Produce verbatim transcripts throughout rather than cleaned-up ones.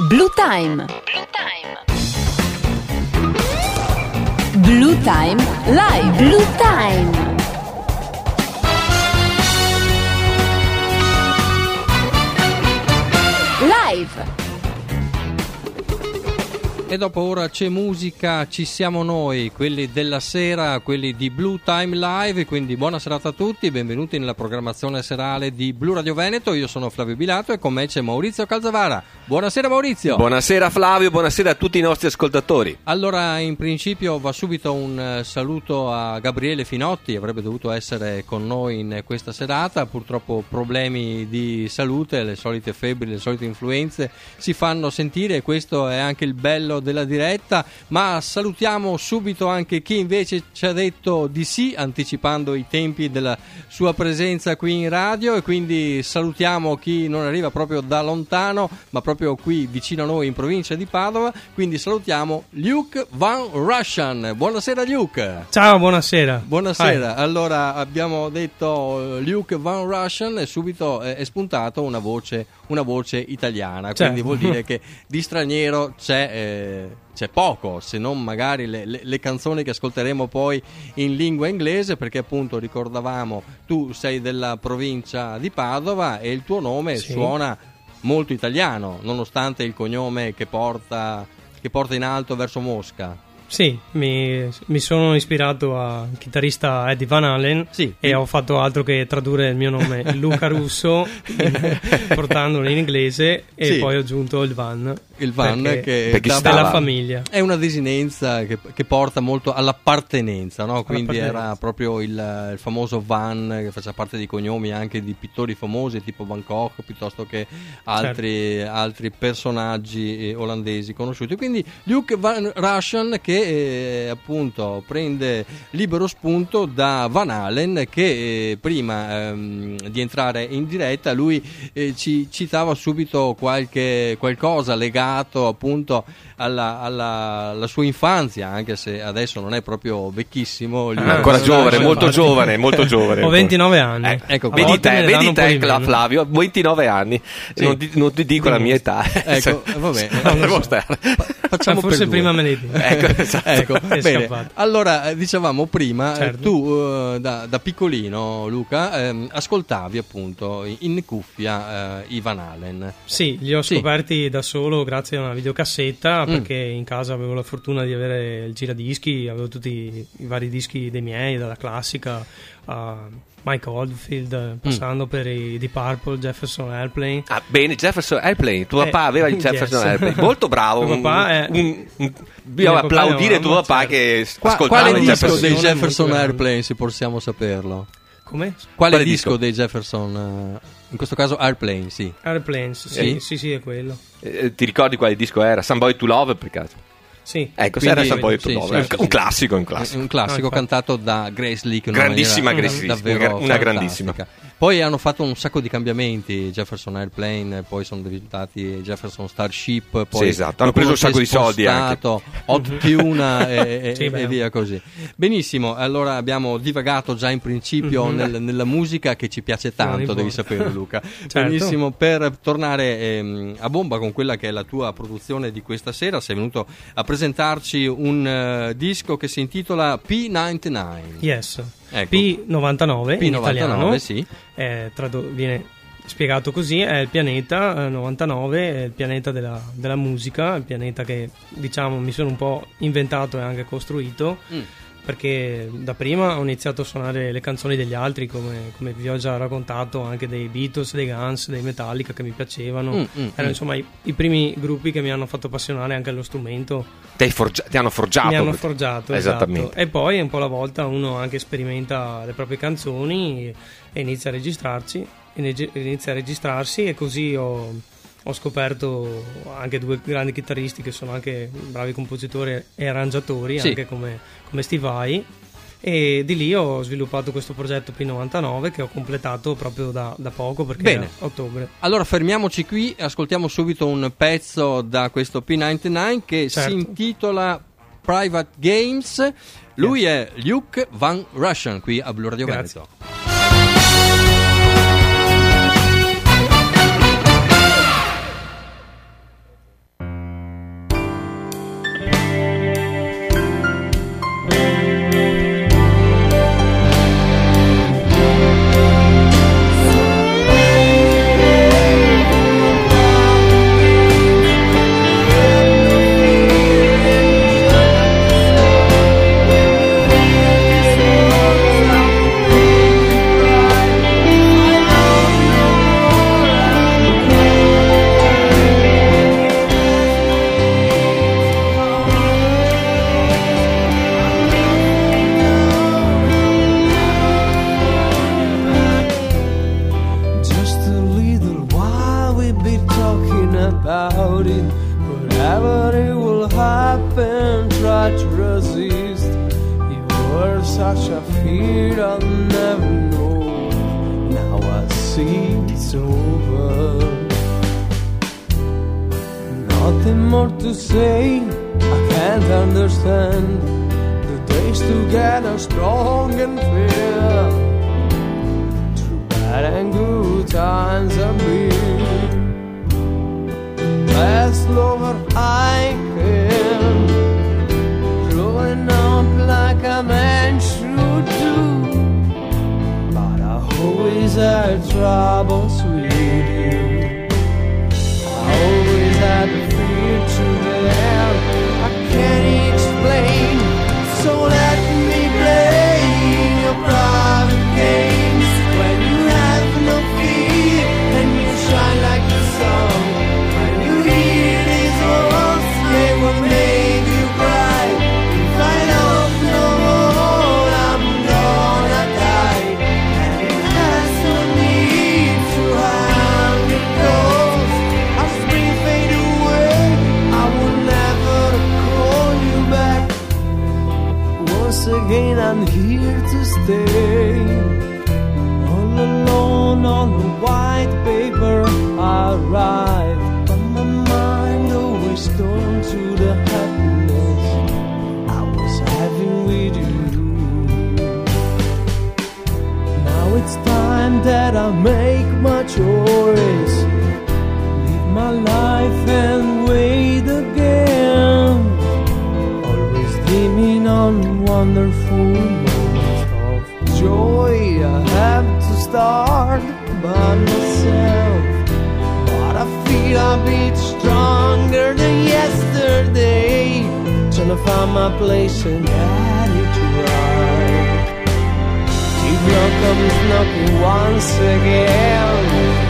Blue Time. Blue Time Live. Blue Time. Live. E dopo ora c'è musica, ci siamo noi, quelli della sera, quelli di Blue Time Live, quindi buona serata a tutti, benvenuti nella programmazione serale di Blu Radio Veneto. Io sono Flavio Bilato e con me c'è Maurizio Calzavara. Buonasera Maurizio. Buonasera Flavio, buonasera a tutti i nostri ascoltatori. Allora, in principio va subito un saluto a Gabriele Finotti, avrebbe dovuto essere con noi in questa serata, purtroppo problemi di salute, le solite febbri, le solite influenze si fanno sentire e questo è anche il bello della diretta, ma salutiamo subito anche chi invece ci ha detto di sì, anticipando i tempi della sua presenza qui in radio, e quindi salutiamo chi non arriva proprio da lontano ma proprio qui vicino a noi in provincia di Padova, quindi salutiamo Luke Van Russian. Buonasera Luke. Ciao, buonasera. Buonasera. Hi. Allora abbiamo detto Luke Van Russian e subito è spuntato una voce, una voce italiana, quindi certo. Vuol dire che di straniero c'è eh, c'è poco, se non magari le, le, le canzoni che ascolteremo poi in lingua inglese, perché appunto ricordavamo tu sei della provincia di Padova e il tuo nome sì. Suona molto italiano, nonostante il cognome che porta, che porta in alto verso Mosca. Sì, mi, mi sono ispirato al chitarrista Eddie Van Halen sì, e sì. Ho fatto altro che tradurre il mio nome Luca Russo in, portandolo in inglese e sì. Poi ho aggiunto il Van. Il Van perché, che perché è della famiglia. È una desinenza che, che porta molto all'appartenenza, no? Quindi era proprio il, il famoso Van che faceva parte dei cognomi anche di pittori famosi tipo Van Gogh piuttosto che altri, certo. altri personaggi olandesi conosciuti. Quindi Luke Van Russian che eh, appunto prende libero spunto da Van Halen che eh, prima ehm, di entrare in diretta lui eh, ci citava subito qualche qualcosa legato appunto alla, alla, alla sua infanzia, anche se adesso non è proprio vecchissimo. È ancora è giovane, molto giovane, molto giovane. Ho ventinove anni. Eh, ecco, vedi te, vedi te Flavio, ventinove anni. Sì. Non, ti, non ti dico sì. La mia età. Ecco, vabbè. No, so. Facciamo forse prima me ne dico. Ecco, esatto. Ecco, bene. Allora, dicevamo prima, certo. tu uh, da, da piccolino, Luca, ehm, ascoltavi appunto in cuffia eh, i Van Halen. Sì, li ho scoperti sì. da solo grazie a una videocassetta, mm. perché in casa avevo la fortuna di avere il giradischi, avevo tutti i vari dischi dei miei, dalla classica a Mike Oldfield, passando mm. per i Deep Purple, Jefferson Airplane. Ah, bene, Jefferson Airplane. Tuo eh, papà aveva il Jefferson yes. Airplane. Molto bravo. Tuo papà è... un, un, Dobbiamo applaudire tuo papà certo. Che Qua, ascoltava quale il disco Jefferson dei Jefferson Airplane, se possiamo saperlo? Come? Quale, quale disco, disco dei Jefferson? Uh, in questo caso Airplane, sì. Airplane, sì, sì, sì, sì è quello. Eh, ti ricordi quale disco era? Somebody to Love, per caso? Sì. Ecco, quindi, era Somebody to sì, Love. sì, sì, un classico, un classico. Un classico ah, cantato da Grace Lee, che grandissima Grace Lee, davvero una grandissima. Poi hanno fatto un sacco di cambiamenti, Jefferson Airplane, poi sono diventati Jefferson Starship, poi sì, esatto. Hanno preso un sacco di soldi anche. Hot Tuna e, sì, e, e via così. Benissimo, allora abbiamo divagato già in principio mm-hmm. nel, nella musica che ci piace tanto, devi sapere Luca. Certo. Benissimo, per tornare ehm, a bomba con quella che è la tua produzione di questa sera, sei venuto a presentarci un uh, disco che si intitola P novantanove. Yes. Ecco. P novantanove P in novantanove, italiano, sì. È tradu- viene spiegato così, è il pianeta eh, novantanove, è il pianeta della, della musica, il pianeta che diciamo mi sono un po' inventato e anche costruito, mm. perché da prima ho iniziato a suonare le canzoni degli altri, come, come vi ho già raccontato, anche dei Beatles, dei Guns, dei Metallica che mi piacevano, mm, mm, erano mm. insomma i, i primi gruppi che mi hanno fatto appassionare anche allo strumento. Ti, forgia- ti hanno forgiato. Mi hanno forgiato, esattamente. Esatto. E poi un po' alla volta uno anche sperimenta le proprie canzoni e inizia a registrarci, inizia a registrarsi e così ho, ho scoperto anche due grandi chitarristi che sono anche bravi compositori e arrangiatori, sì. anche come, come Steve Vai. E di lì ho sviluppato questo progetto P novantanove che ho completato proprio da, da poco, perché Bene. era ottobre. Allora fermiamoci qui e ascoltiamo subito un pezzo da questo P novantanove che certo. si intitola Private Games. Lui yes. è Luke Van Russian qui a Blu Radio Grazie. Veneto. talking about it. Whatever it will happen, try to resist. You were such a fear I'll never know. Now I see it's over. Nothing more to say, I can't understand. The days together strong and fair, through bad and good times have been. Best lover I can, growing up like a man should do. But I always had troubles with you. I always had the fear to them I can't explain. So let me play your private games when you have no fear and you shine like the sun. When you hear these words, they will make you cry. If I love no more, I'm gonna die. And it has no need to hang it close. As spring fade away, I will never call you back. Once again I'm here to stay, all alone on the white paper I write, but my mind always turned to the happiness I was having with you. Now it's time that I make my choice, live my life and wait again. Dreaming on wonderful moments of joy. I have to start by myself, but I feel a bit stronger than yesterday. Trying to find my place and get it right. Teardrop comes knocking once again.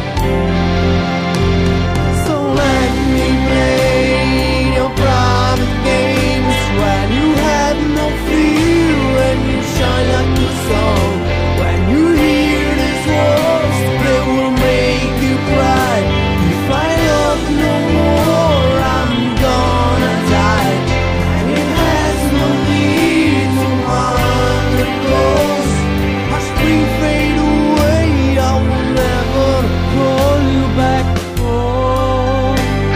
So let me play your private games when you have no fear, when you shine like the sun. When you hear these words, they will make you cry. If I love no more, I'm gonna die. And it has no need to run the close. As spring fade away, I will never call you back. Oh.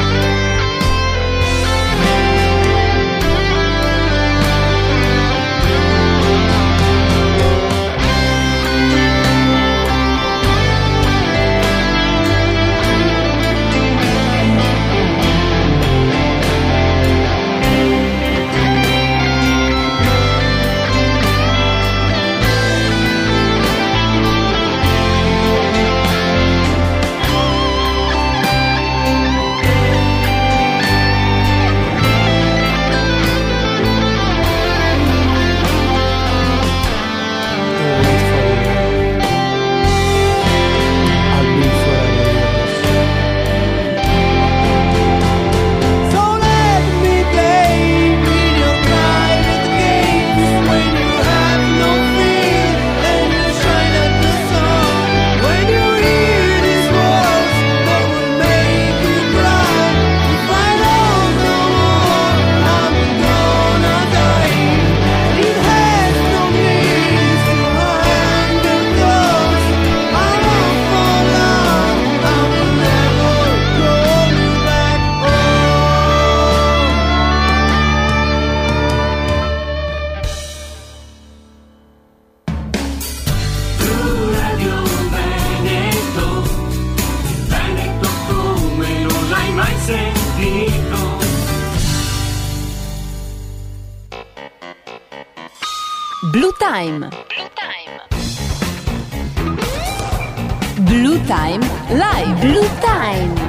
Blue Time. Blue Time Live. Blue Time.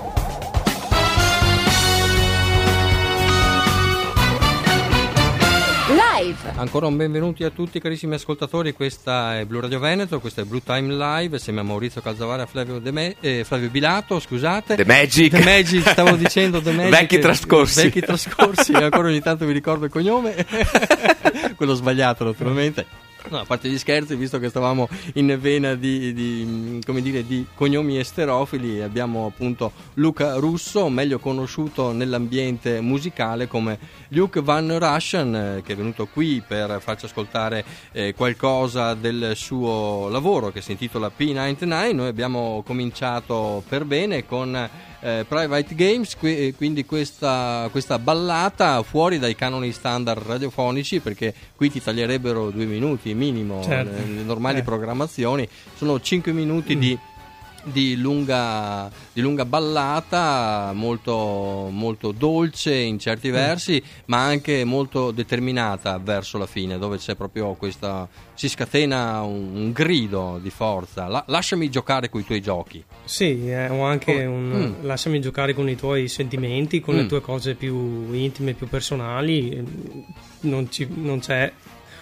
Live. Ancora un benvenuti a tutti carissimi ascoltatori, questa è Blu Radio Veneto, questo è Blue Time Live, assieme a Maurizio Calzavara e Flavio, De Me- eh, Flavio Bilato, scusate. The Magic. The Magic, stavo dicendo The Magic. Vecchi trascorsi. Vecchi trascorsi, ancora ogni tanto mi ricordo il cognome, quello sbagliato naturalmente. No, a parte gli scherzi, visto che stavamo in vena di, di, come dire, di cognomi esterofili, abbiamo appunto Luca Russo, meglio conosciuto nell'ambiente musicale come Luke Van Russian, che è venuto qui per farci ascoltare eh, qualcosa del suo lavoro che si intitola P novantanove. Noi abbiamo cominciato per bene con Eh, Private Games, qui, quindi questa, questa ballata fuori dai canoni standard radiofonici, perché qui ti taglierebbero due minuti minimo, certo. le, le normali eh. programmazioni sono cinque minuti mm. di Di lunga, di lunga ballata, molto, molto dolce in certi mm. versi, ma anche molto determinata verso la fine, dove c'è proprio questa, si scatena un, un grido di forza. La, lasciami giocare con i tuoi giochi. Sì, eh, o anche oh. un mm. lasciami giocare con i tuoi sentimenti, con mm. le tue cose più intime, più personali. Non, ci, non c'è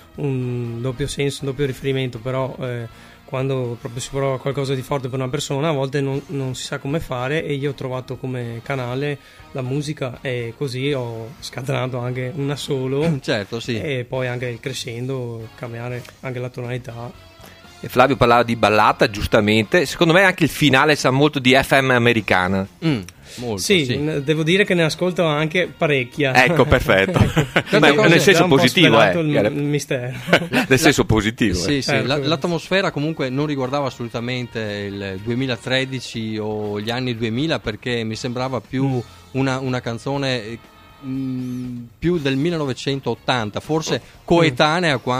un doppio senso, un doppio riferimento, però eh, quando proprio si prova qualcosa di forte per una persona, a volte non, non si sa come fare, e io ho trovato come canale la musica, e così ho scatenato anche una solo. Certo, sì. E poi anche crescendo cambiare anche la tonalità. E Flavio parlava di ballata, giustamente. Secondo me anche il finale sa molto di F M americana. Mm, molto, sì, sì, n- devo dire che ne ascolto anche parecchia. Ecco, perfetto. Ma cose- nel senso Già un po' positivo, eh. svelato il, il mistero. Nel senso positivo. Sì, eh. sì, Certo. la- l'atmosfera comunque non riguardava assolutamente il duemilatredici o gli anni duemila, perché mi sembrava più una, una canzone mh, più del millenovecentottanta, forse coetanea a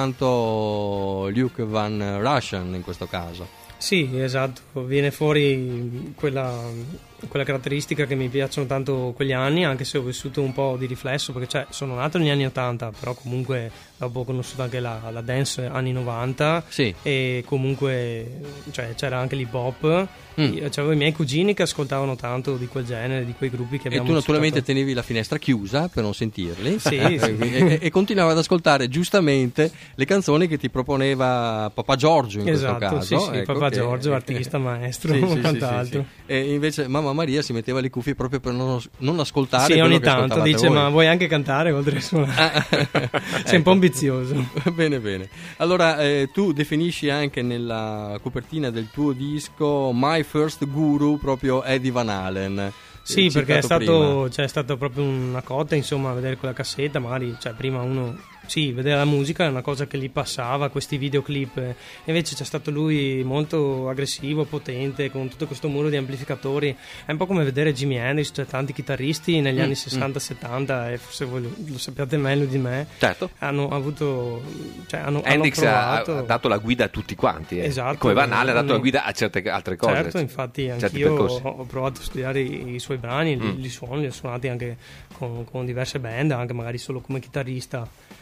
quanto Luke Van Russian in questo caso. Sì, esatto, viene fuori quella, quella caratteristica che mi piacciono tanto quegli anni, anche se ho vissuto un po' di riflesso, perché cioè, sono nato negli anni ottanta, però comunque dopo ho conosciuto anche la, la dance anni novanta, Sì. e comunque cioè, c'era anche l'hip hop. Mm. Io, c'avevo i miei cugini che ascoltavano tanto di quel genere, di quei gruppi che E abbiamo tu naturalmente citato. tenevi la finestra chiusa per non sentirli. Sì, e, sì. e, e continuavi ad ascoltare giustamente le canzoni che ti proponeva Papà Giorgio in Esatto, questo sì, caso. sì, ecco Papà che- Giorgio, artista, maestro, Sì, sì, sì, quant'altro. sì, sì. E invece mamma Maria si metteva le cuffie proprio per non, non ascoltare Sì, quello ogni che tanto ascoltavate dice: voi. ma vuoi anche cantare oltre a suonare? Sei un po' ambizioso. Bene, bene. Allora, eh, tu definisci anche nella copertina del tuo disco My First Guru proprio Eddie Van Halen. Sì, eh, perché è citato stato, cioè, è stata proprio una cotta, insomma, vedere quella cassetta, magari, cioè, prima uno, sì, vedere la musica è una cosa che gli passava, questi videoclip, e invece c'è stato lui molto aggressivo, potente, con tutto questo muro di amplificatori. È un po' come vedere Jimi Hendrix, cioè tanti chitarristi negli Mm, anni sessanta settanta, e forse voi lo, lo sappiate meglio di me, Certo. hanno avuto, cioè, hanno, Hendrix hanno ha, provato. ha dato la guida a tutti quanti. Eh. Esatto. Come Van Halen ha dato la Mm. guida a certe altre cose. Certo, infatti certi anch'io percorsi. ho provato a studiare i, i suoi brani, li, Mm. li suoni, li ho suonati anche con, con diverse band, anche magari solo come chitarrista.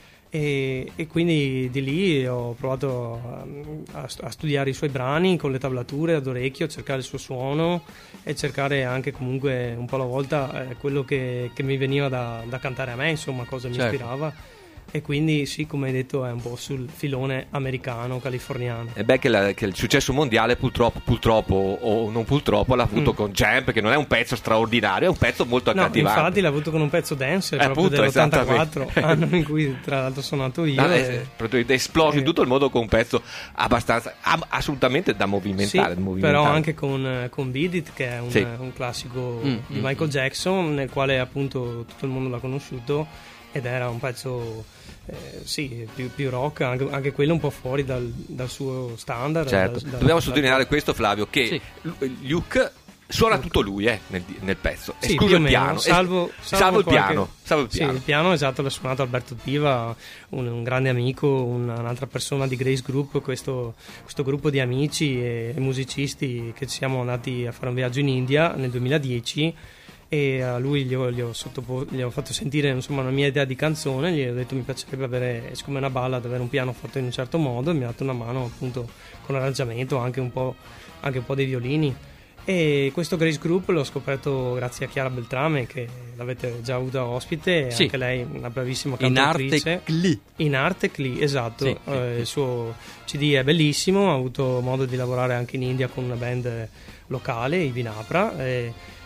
E, e quindi di lì ho provato a, a- a studiare i suoi brani con le tablature ad orecchio, cercare il suo suono e cercare anche comunque un po' alla volta eh, quello che, che mi veniva da, da cantare a me, insomma, cosa mi Certo. ispirava. E quindi sì, come hai detto, è un po' sul filone americano, californiano. E beh, che, la- che il successo mondiale purtroppo, purtroppo o non purtroppo l'ha avuto Mm. con Jam, che non è un pezzo straordinario, è un pezzo molto No, accattivante. infatti l'ha avuto con un pezzo dance Eh, proprio appunto, dell'ottantaquattro, esattamente. anno in cui tra l'altro sono nato io. No, e- è, proprio è esploso in eh. tutto il mondo con un pezzo abbastanza am- assolutamente da Sì, movimentare, da però movimentare. anche con, con Beat It, che è un, Sì. un classico Mm, di mm, Michael Jackson, nel quale appunto tutto il mondo l'ha conosciuto, ed era un pezzo eh, sì, più, più rock, anche, anche quello un po' fuori dal, dal suo standard. Certo. dal- dal- Dobbiamo dal- sottolineare questo, Flavio, che Sì. Lu- Luke suona tutto lui eh, nel, nel pezzo, Sì, escluso più o il meno, piano, salvo, es- salvo il qualche- piano, salvo il Sì, piano. il piano, esatto, l'ha suonato Alberto Piva, un, un grande amico, una- un'altra persona di Grace Group, questo, questo gruppo di amici e, e musicisti che ci siamo andati a fare un viaggio in India nel duemiladieci, e a lui gli ho, gli ho, sottopo- gli ho fatto sentire, insomma, una mia idea di canzone, gli ho detto mi piacerebbe avere, siccome è una ballad, avere un piano fatto in un certo modo, e mi ha dato una mano appunto con l'arrangiamento, anche un po', anche un po' dei violini. E questo Grace Group l'ho scoperto grazie a Chiara Beltrame, che l'avete già avuta ospite, Sì. anche lei una bravissima In cantautrice. arte cli. In arte Cli, esatto. Sì, sì, Eh, sì. il suo C D è bellissimo, ho avuto modo di lavorare anche in India con una band locale, i Vinapra, e,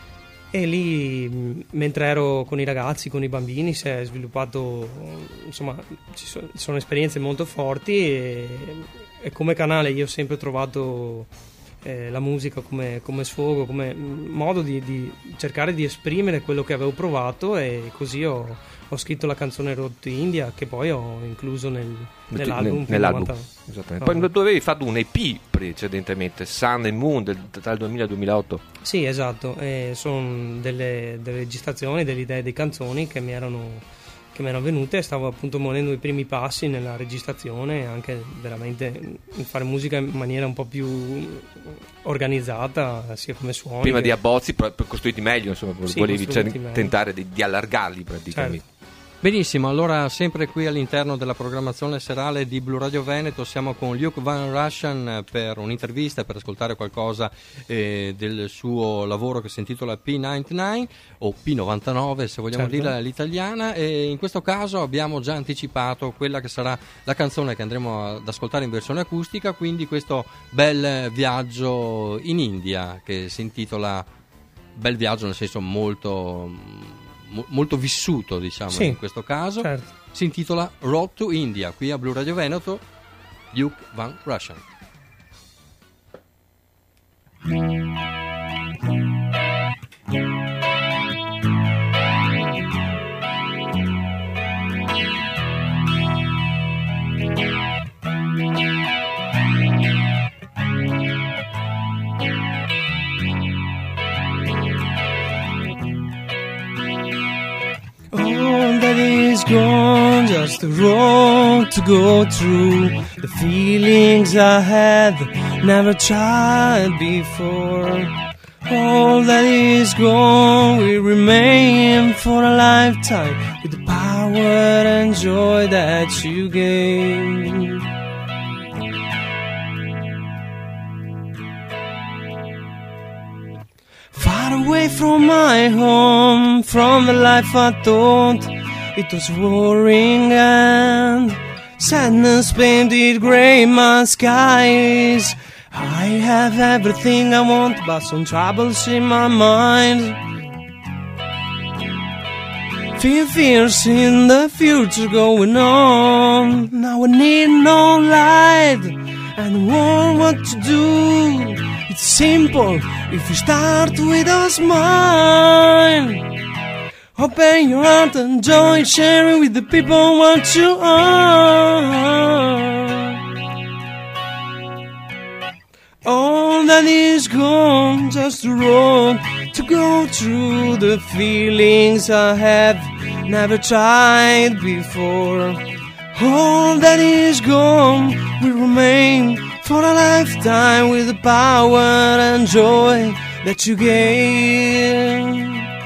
E lì, mentre ero con i ragazzi, con i bambini, si è sviluppato, insomma, ci sono, sono esperienze molto forti e, e come canale io ho sempre trovato eh, la musica come, come sfogo, come modo di, di cercare di esprimere quello che avevo provato, e così ho, ho scritto la canzone Road to India, che poi ho incluso nel, nell'album. nell'album. Esattamente. Poi tu avevi fatto un E P precedentemente, Sun and Moon, del, dal duemila al duemilaotto. Sì, esatto, e sono delle, delle registrazioni, delle idee di canzoni che mi erano, che mi erano venute, e stavo appunto muovendo i primi passi nella registrazione, anche veramente fare musica in maniera un po' più organizzata, sia come suoni. Prima che... di abbozzi, per, per costruiti meglio, insomma, sì, volevi cioè, meglio. tentare di, di allargarli praticamente. Certo. Benissimo, allora sempre qui all'interno della programmazione serale di Blu Radio Veneto siamo con Luke Van Russian per un'intervista, per ascoltare qualcosa eh, del suo lavoro che si intitola P novantanove o P novantanove se vogliamo certo. dirla all'italiana, e in questo caso abbiamo già anticipato quella che sarà la canzone che andremo ad ascoltare in versione acustica, quindi questo bel viaggio in India che si intitola, bel viaggio nel senso molto... molto vissuto, diciamo, sì, in questo caso, certo. Si intitola Road to India, qui a Blu Radio Veneto, Luke Van Russian. That is gone, just a road to go through. The feelings I had never tried before. All that is gone will remain for a lifetime, with the power and joy that you gave. Far away from my home, from the life I thought it was roaring, and sadness painted grey my skies. I have everything I want, but some troubles in my mind. Fear, fears in the future going on. Now I need no light and want what to do. It's simple if you start with a smile. Open your heart and joy, sharing with the people what you are. All that is gone, just a road to go through. The feelings I have never tried before. All that is gone will remain for a lifetime, with the power and joy that you gave.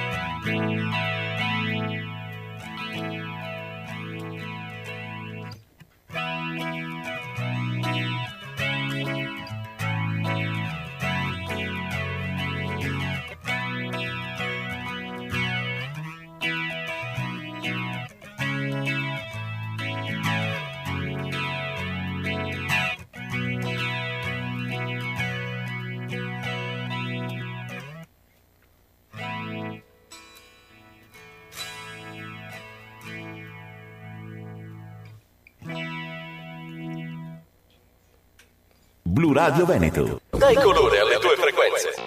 Blu Radio Veneto. Dai colore alle tue frequenze.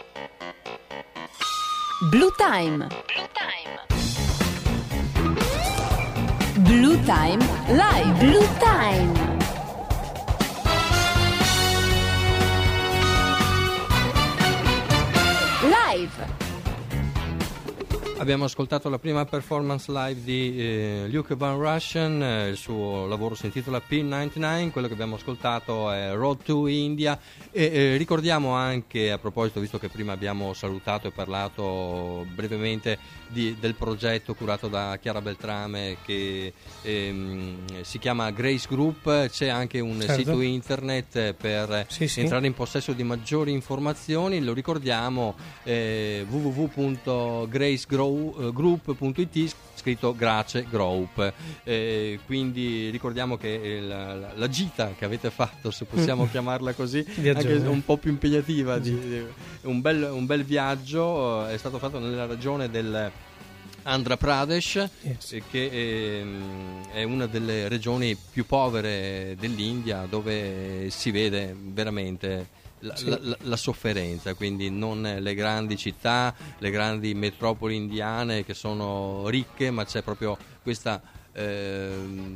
Blue Time. Blue Time Live. Blue Time. Live. Abbiamo ascoltato la prima performance live di eh, Luke Van Russian, eh, il suo lavoro si intitola P novantanove, quello che abbiamo ascoltato è Road to India, e eh, ricordiamo anche, a proposito, visto che prima abbiamo salutato e parlato brevemente di, del progetto curato da Chiara Beltrame che ehm, si chiama Grace Group, c'è anche un certo. sito internet per sì, sì. entrare in possesso di maggiori informazioni, lo ricordiamo, eh, w w w punto grace group punto i t, scritto Grace Group. Eh, quindi ricordiamo che la, la, la gita che avete fatto, se possiamo chiamarla così, anche un po' più impegnativa, di, di, un, bel, un bel viaggio, è stato fatto nella regione del Andhra Pradesh, yes. che è, è una delle regioni più povere dell'India, dove si vede veramente la, sì. la, la, la sofferenza, quindi non le grandi città, le grandi metropoli indiane che sono ricche, ma c'è proprio questa eh,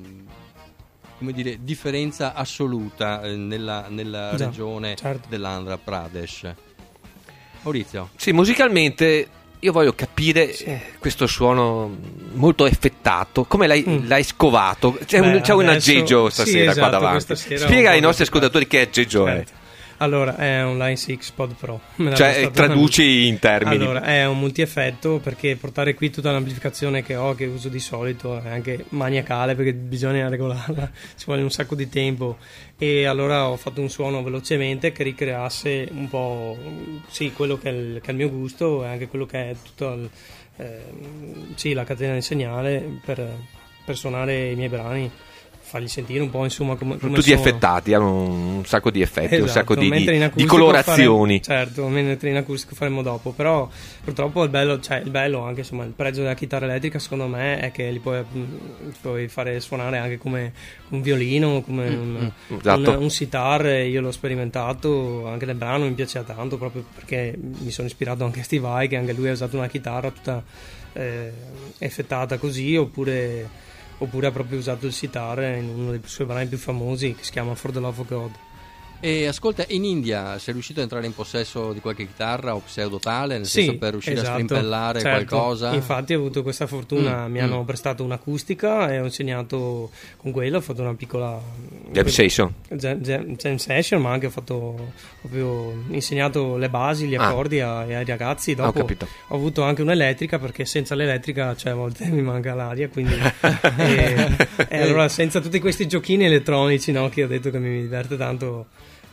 come dire, differenza assoluta nella, nella Già, regione certo. dell'Andhra Pradesh. Maurizio? Sì, musicalmente io voglio capire sì. questo suono molto effettato, come l'hai, mm. l'hai scovato? C'è, Beh, un, c'è un aggeggio stasera sì, esatto, qua davanti. Spiega ai nostri ascoltatori che aggeggio certo. è. Allora, è un Line sei Pod Pro. Cioè, traduci una... in termini. Allora, è un multi-effetto, perché portare qui tutta l'amplificazione che ho, che uso di solito, è anche maniacale, perché bisogna regolarla, ci vuole un sacco di tempo. E allora ho fatto un suono velocemente che ricreasse un po' sì, quello che è, il, che è il mio gusto, e anche quello che è tutta il, eh, sì, la catena di segnale per, per suonare i miei brani, farli sentire un po', insomma, come, come tutti sono. effettati, hanno un sacco di effetti, esatto, un sacco di, di, di colorazioni. Faremo, certo, mentre in acustico faremo dopo, però purtroppo il bello, cioè il bello anche, insomma, il pregio della chitarra elettrica secondo me è che li puoi, puoi fare suonare anche come un violino, come mm, un, esatto. un, un sitar. Io l'ho sperimentato anche nel brano, mi piaceva tanto, proprio perché mi sono ispirato anche a Steve Vai, che anche lui ha usato una chitarra tutta eh, effettata così, oppure oppure ha proprio usato il sitar in uno dei suoi brani più famosi, che si chiama For the Love of God. E ascolta, in India sei riuscito a entrare in possesso di qualche chitarra o pseudotale, nel sì, senso per riuscire esatto, a strimpellare certo. qualcosa? Infatti ho avuto questa fortuna, mm, mi mm. hanno prestato un'acustica e ho insegnato con quello, ho fatto una piccola jam session, jam, jam, jam session, ma anche ho fatto proprio insegnato le basi, gli accordi ah. ai, ai ragazzi. Dopo ho, ho avuto anche un'elettrica, perché senza l'elettrica, cioè, a volte mi manca l'aria, quindi e, e allora senza tutti questi giochini elettronici, no, che ho detto che mi diverte tanto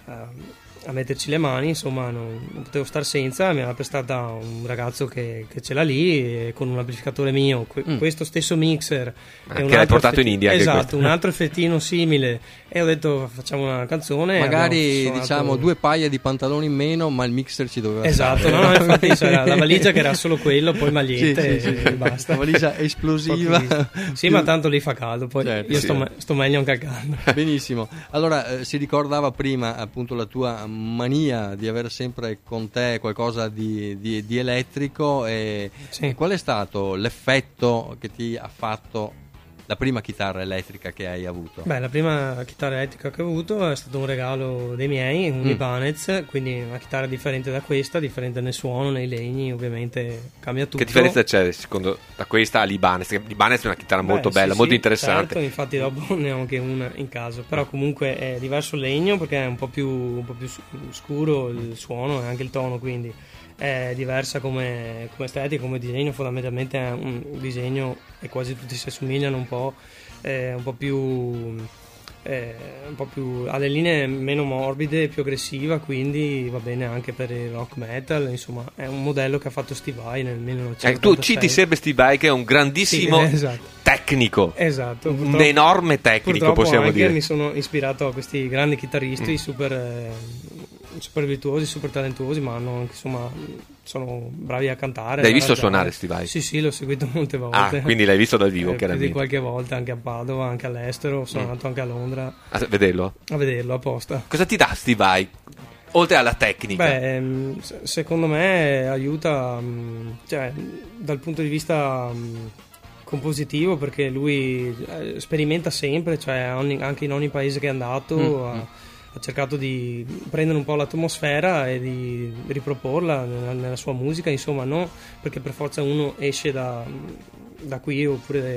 a metterci le mani, insomma non, non potevo star senza. Mi aveva prestata un ragazzo che, che ce l'ha lì, e con un amplificatore mio, que- mm. questo stesso mixer ah, che l'hai portato effetti- in India, esatto, un altro effettino simile, e ho detto facciamo una canzone, magari suonato... diciamo due paia di pantaloni in meno, ma il mixer ci doveva esatto stare. no, no, infatti c'era la valigia che era solo quello, poi magliette, sì, sì, sì, e basta, la valigia esplosiva sì, ma tanto lì fa caldo, poi certo, io sì. sto, me- sto meglio anche al caldo. Benissimo. Allora eh, si ricordava prima appunto la tua mania di avere sempre con te qualcosa di, di, di elettrico, e, sì. e qual è stato l'effetto che ti ha fatto la prima chitarra elettrica che hai avuto? Beh, la prima chitarra elettrica che ho avuto è stato un regalo dei miei, un mm. Ibanez, quindi una chitarra differente da questa, differente nel suono, nei legni, ovviamente cambia tutto. Che differenza c'è secondo da questa all'Ibanez? L'Ibanez è una chitarra Beh, molto bella, sì, molto sì, interessante. Certo, infatti dopo ne ho anche una in casa, però comunque è diverso il legno, perché è un po' più, un po' più scuro il suono e anche il tono, quindi è diversa come, come estetica, come disegno. Fondamentalmente è un disegno, e quasi tutti si assomigliano un po', è un po' più eh, un po' più ha le linee meno morbide, più aggressiva, quindi va bene anche per il rock metal. Insomma, è un modello che ha fatto Steve Vai nel millenovecentosettantasei. Eh, tu citi sempre Steve Vai, che è un grandissimo sì, esatto. tecnico, esatto, un enorme tecnico, possiamo anche dire. Mi sono ispirato a questi grandi chitarristi mm. super eh, super virtuosi, super talentuosi, ma hanno, insomma, sono bravi a cantare. L'hai visto suonare Steve Vai? Sì, sì, l'ho seguito molte volte. Ah, quindi l'hai visto dal vivo, eh, chiaramente. Di qualche volta anche a Padova, anche all'estero, sono mm. andato anche a Londra. A vederlo? A vederlo, apposta. Cosa ti dà Steve Vai, oltre alla tecnica? Beh, secondo me aiuta, cioè, dal punto di vista compositivo, perché lui sperimenta sempre, cioè ogni, anche in ogni paese che è andato mm. ha, ha cercato di prendere un po' l'atmosfera e di riproporla nella, nella sua musica, insomma, no perché per forza uno esce da, da qui oppure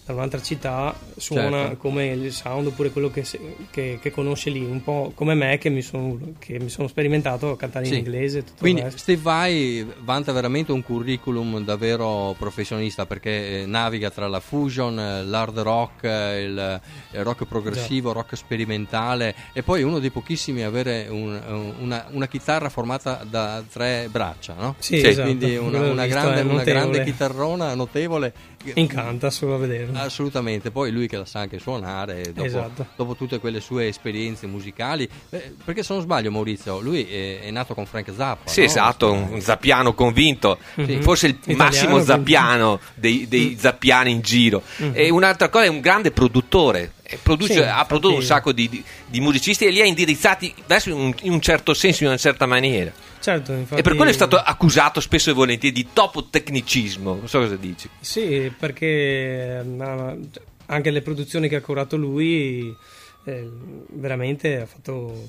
da un'altra città suona certo. come il sound, oppure quello che, che, che conosce lì, un po' come me che mi sono, che mi sono sperimentato a cantare sì. in inglese. Tutto Quindi Steve Vai vanta veramente un curriculum davvero professionista, perché naviga tra la fusion, l'hard rock, il, il rock progressivo, rock sperimentale, e poi uno dei pochissimi a avere un, una, una chitarra formata da tre braccia, no? Sì, sì, esatto. Quindi una, una, grande, una grande chitarrona notevole. Incanta solo a vederlo. Assolutamente. Poi lui che la sa anche suonare dopo, esatto. dopo tutte quelle sue esperienze musicali, eh, perché se non sbaglio Maurizio, lui è, è nato con Frank Zappa. Sì, no? esatto, un zappiano convinto, mm-hmm. forse il Italiano, massimo zappiano dei, dei zappiani in giro. Mm-hmm. E un'altra cosa, è un grande produttore. Produce, sì, ha prodotto infatti... un sacco di, di, di musicisti e li ha indirizzati verso in un, in un certo senso, in una certa maniera. Certo, infatti... E per quello è stato accusato spesso e volentieri di topotecnicismo. Non so cosa dici. Sì, perché anche le produzioni che ha curato lui, eh, veramente ha fatto,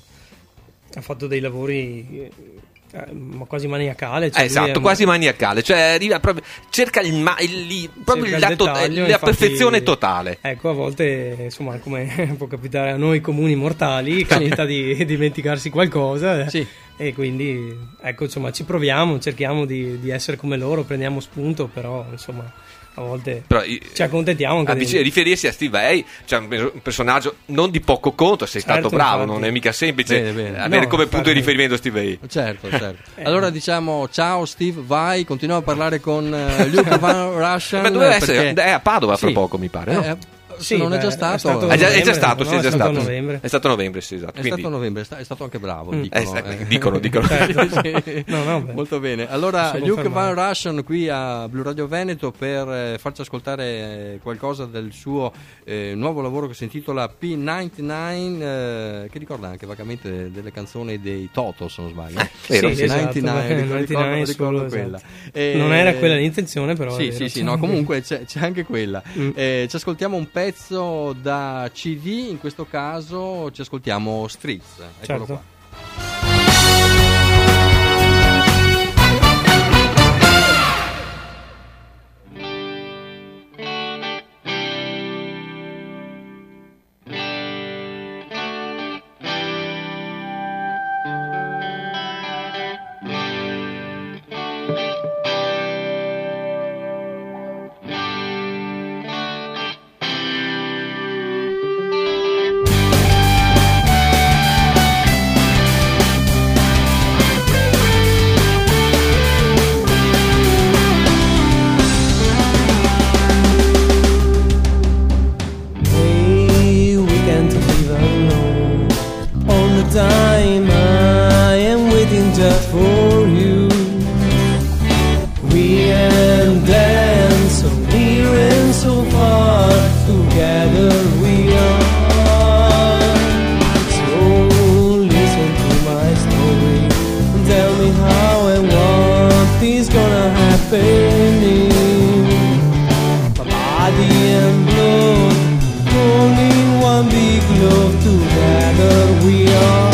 ha fatto dei lavori... ma quasi maniacale, cioè eh, esatto, è... quasi maniacale, cioè arriva proprio, cerca il, ma, il, proprio cerca il lato, dettaglio, la infatti, perfezione totale. Ecco, a volte insomma, come può capitare a noi comuni mortali, capita di dimenticarsi qualcosa, sì. E quindi ecco, insomma, ci proviamo, cerchiamo di, di essere come loro, prendiamo spunto, però insomma a volte però, ci accontentiamo anche di... riferirsi a Steve Vai, cioè un personaggio non di poco conto, sei certo, stato bravo, infatti. Non è mica semplice bene, bene. avere no, come punto di riferimento Steve Vai. Certo, certo. Allora diciamo ciao Steve Vai, continuiamo a parlare con uh, Luke Van Russian. Ma doveva perché... essere è a Padova fra sì. poco mi pare, no? Eh, Sì, non beh, è già stato, è stato, è già, novembre, è già stato, no, sì, è già è stato, stato novembre. è stato novembre, sì, esatto. È Quindi... stato novembre, è stato anche bravo, mm. dicono, eh, eh. dicono, dicono. sì. no, no, Molto bene. Allora, Luke Van Russian qui a Blu Radio Veneto per eh, farci ascoltare qualcosa del suo eh, nuovo lavoro che si intitola P novantanove, eh, che ricorda anche vagamente delle canzoni dei Toto, se non sbaglio. Eh, vero, sì, esatto, novantanove, ricordo, novantanove ricordo solo, quella. Esatto. E... non era quella l'intenzione, però. Sì, sì, sì, no, comunque c'è, c'è anche quella. Mm. Eh, ci ascoltiamo un pezzo da C D, in questo caso ci ascoltiamo Streets. Eccolo certo. qua. Time I am waiting just for you. We can dance so near and so far. Together we are. So listen to my story and tell me how and what is gonna happen. My body and blood, only one big love. Together we are.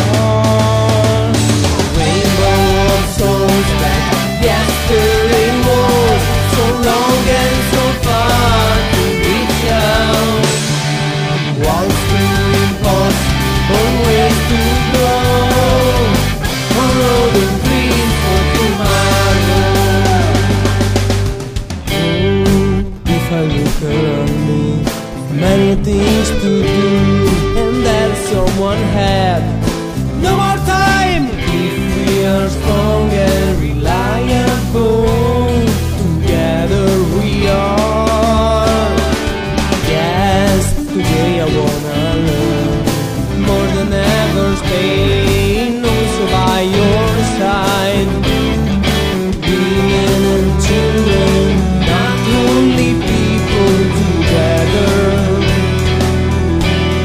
Many things to do, and that someone had no more time. If we are strong and reliable, together we are. Yes, today I wanna learn more than ever, staying also by your side. Being and children, not only people together.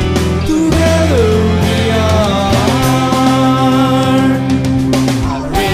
Together we are. I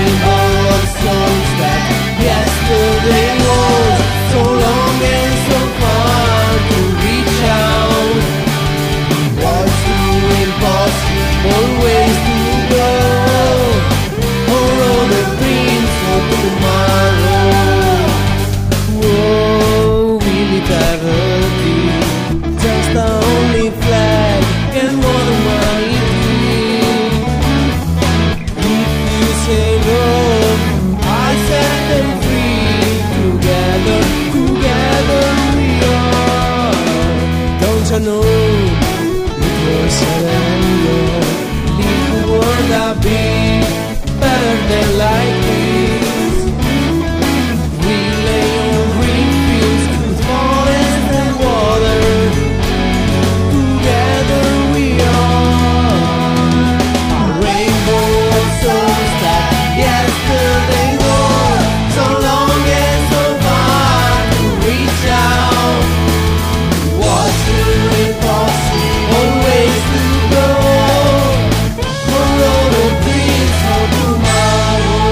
know it was surrender. Leave the world I'll be better than like this. We lay on green fields with forest and water. Together we are a rainbow of souls that yesterday was so long and so far to reach out. What's the impossible ways to go? For all the dreams for tomorrow.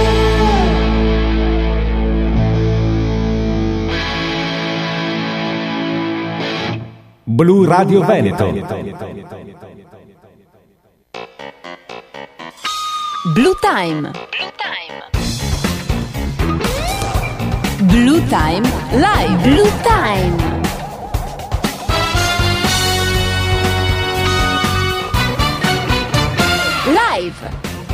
Blu Radio Veneto. Blue Time. Blue Time Live. Blue Time. Live.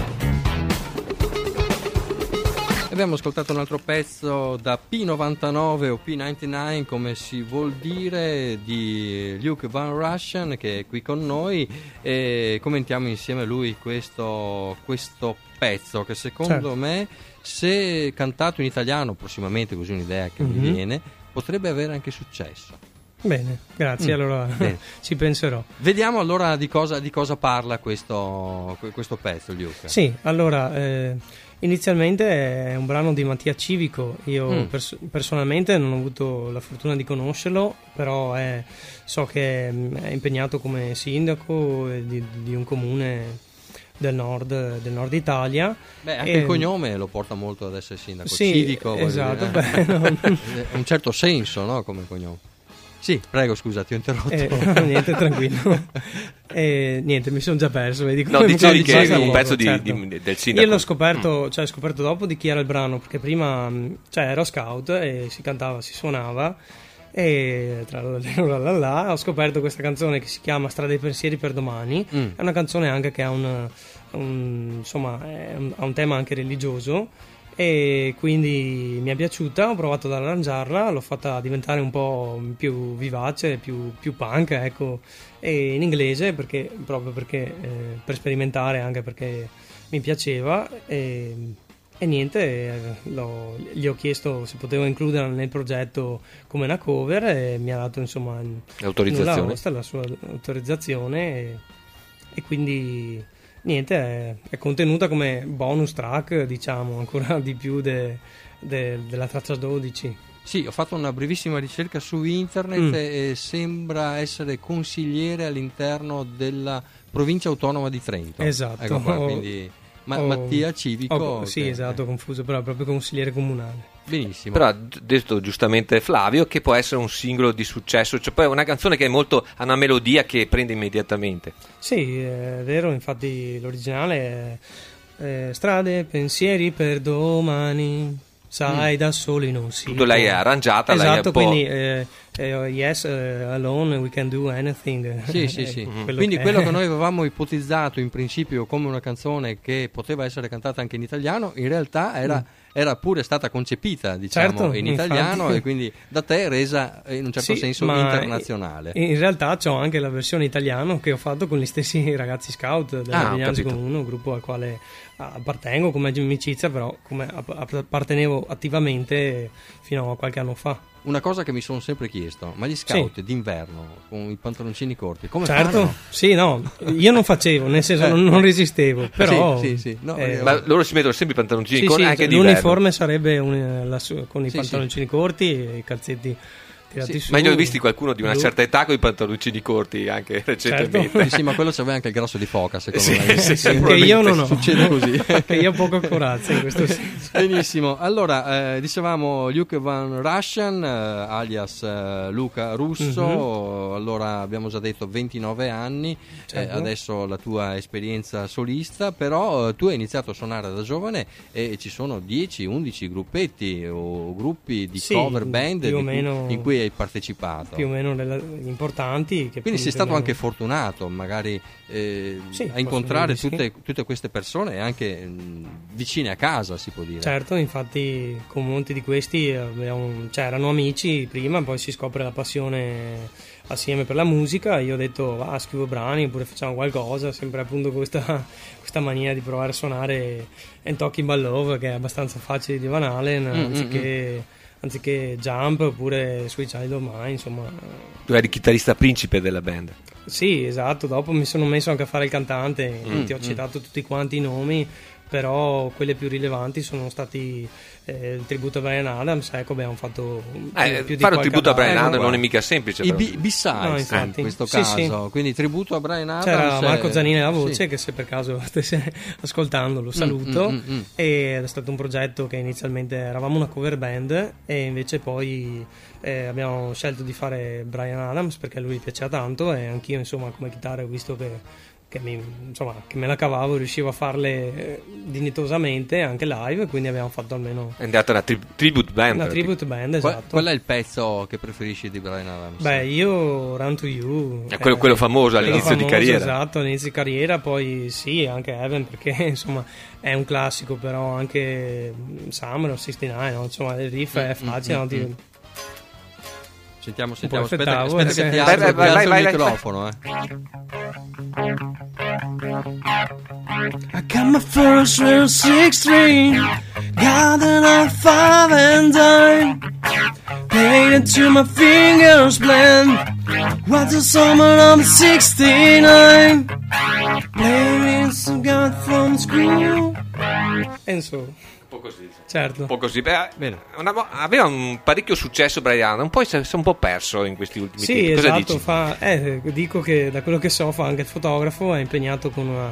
Abbiamo ascoltato un altro pezzo da P novantanove o P novantanove, come si vuol dire, di Luke Van Russian, che è qui con noi, e commentiamo insieme a lui questo, questo pezzo che secondo certo. me, se cantato in italiano prossimamente, così un'idea che mm-hmm. mi viene, potrebbe avere anche successo. Bene, grazie, mm. allora Bene. ci penserò. Vediamo allora di cosa, di cosa parla questo, questo pezzo, Luke. Sì, allora, eh, inizialmente è un brano di Mattia Civico. Io mm. pers- personalmente non ho avuto la fortuna di conoscerlo, però è, so che è impegnato come sindaco di, di un comune del nord, del nord Italia. Beh, anche e... il cognome lo porta molto ad essere sindaco. Sì, Civico, esatto. Beh, non... un certo senso, no, come cognome. Sì, prego, scusa, ti ho interrotto. Eh, no, niente, tranquillo. Eh, niente, mi sono già perso. Vedi, no, dicevi che è un pezzo di, certo. di, del sindaco. Io l'ho scoperto, mm. cioè, scoperto dopo di chi era il brano, perché prima, cioè, ero scout e si cantava, si suonava, e tra l'allah ho scoperto questa canzone che si chiama Strada dei pensieri per domani. Mm. È una canzone anche che ha un, un insomma, è un, ha un tema anche religioso, e quindi mi è piaciuta, ho provato ad arrangiarla, l'ho fatta diventare un po' più vivace, più, più punk, ecco, e in inglese, perché proprio perché eh, per sperimentare, anche perché mi piaceva, e, e niente, eh, l'ho, gli ho chiesto se potevo includerla nel progetto come una cover, e mi ha dato insomma l'autorizzazione, hosta, la sua autorizzazione, e, e quindi niente, è, è contenuta come bonus track, diciamo, ancora di più de, de, della traccia dodici. Sì, ho fatto una brevissima ricerca su internet mm. e sembra essere consigliere all'interno della provincia autonoma di Trento. Esatto. Ecco qua, quindi Ma- oh, Mattia Civico. Oh, sì, che, esatto, eh. confuso, però è proprio consigliere comunale. Benissimo. Però ha detto giustamente Flavio che può essere un singolo di successo, cioè poi una canzone che è molto, ha una melodia che prende immediatamente. Sì, è vero, infatti l'originale è, è Strade, pensieri per domani, sai, mm. da soli non si tutto lei è arrangiata, esatto, lei è quindi eh, eh, yes, uh, alone we can do anything. Sì, sì, sì. Quello quindi che quello che noi avevamo ipotizzato in principio come una canzone che poteva essere cantata anche in italiano, in realtà era mm. era pure stata concepita, diciamo, certo, in italiano, infatti. E quindi da te resa in un certo sì, senso internazionale. In realtà c'ho anche la versione italiana che ho fatto con gli stessi ragazzi scout della ah, Vignanzi Comune, un gruppo al quale appartengo come amicizia, però come appartenevo attivamente fino a qualche anno fa. Una cosa che mi sono sempre chiesto, ma gli scout sì. d'inverno con i pantaloncini corti, come certo, fanno? Sì, no, io non facevo, nel senso eh, non, non resistevo, però sì, sì, sì. No, eh, ma loro si mettono sempre i pantaloncini sì, corti sì, anche l'uniforme sarebbe un, la, con i sì, pantaloncini sì. corti e i calzetti tirati sì. su. Ma io ho visti qualcuno di una certa età con i pantaloncini corti anche recentemente. Certo. Sì, sì, ma quello c'aveva anche il grasso di foca, secondo sì, me. Sì, sì, che io non ho. Succede così. Che io ho poca corazza in questo senso. Benissimo. Allora, eh, dicevamo Luke Van Russian, eh, alias eh, Luca Russo. Mm-hmm. Allora, abbiamo già detto ventinove anni, certo. eh, adesso la tua esperienza solista, però eh, tu hai iniziato a suonare da giovane e ci sono dieci undici gruppetti o gruppi di sì, cover band più o di meno... cui, in cui hai partecipato. Più o meno rela- importanti. Che Quindi sei stato meno... anche fortunato magari eh, sì, a incontrare tutte, sì. tutte queste persone anche mh, vicine a casa, si può dire. Certo, infatti con molti di questi abbiamo, cioè, erano amici prima, poi si scopre la passione assieme per la musica. Io ho detto va, scrivo brani oppure facciamo qualcosa, sempre appunto questa, questa mania di provare a suonare And Talking About Love, che è abbastanza facile di Van Halen, mm, anziché, mm, anziché Jump oppure Sweet Child of Mine, insomma. Tu eri il chitarrista principe della band. Sì, esatto, dopo mi sono messo anche a fare il cantante, mm, ti ho citato mm. tutti quanti i nomi, però quelle più rilevanti sono stati eh, il tributo a Bryan Adams. Ecco, abbiamo fatto eh, più di fare un tributo a Bryan ecco, Adams non è mica semplice. I b- B-sides no, in questo sì, caso, sì. Quindi tributo a Bryan Adams. C'era Marco Zanini alla voce, sì. che se per caso stesse ascoltando lo saluto. Mm, mm, mm, mm. Ed è stato un progetto che inizialmente eravamo una cover band e invece poi eh, abbiamo scelto di fare Bryan Adams perché a lui piaceva tanto, e anch'io insomma come chitarra ho visto che Che, mi, insomma, che me la cavavo, riuscivo a farle eh, dignitosamente anche live, quindi abbiamo fatto almeno è andata una tri- tribute band una tribute band, esatto. Qual, qual è il pezzo che preferisci di Bryan Adams? Beh, io Run to You è quello, eh, quello famoso all'inizio quello famoso, di carriera, esatto, all'inizio di carriera. Poi sì, anche Heaven, perché insomma è un classico, però anche Summer of sessantanove, no? Insomma il riff è facile, mm, no? mm, mm. Sentiamo, sentiamo, aspetta, aspettavo, aspetta eh, che ti eh, alzo, vai, ti vai, alzo vai, il vai, microfono. vai. I got my first real six string, got enough five and dime, played it to my fingers blend. What's the summer of sixty-nine? Playing some god from school. And so Un po' così, certo. un po' così. Beh, bene. Una, aveva un parecchio successo Bryan, un po' si è un po' perso in questi ultimi sì, tempi. Cosa esatto, dici? fa, eh, dico che da quello che so fa anche il fotografo, è impegnato con una,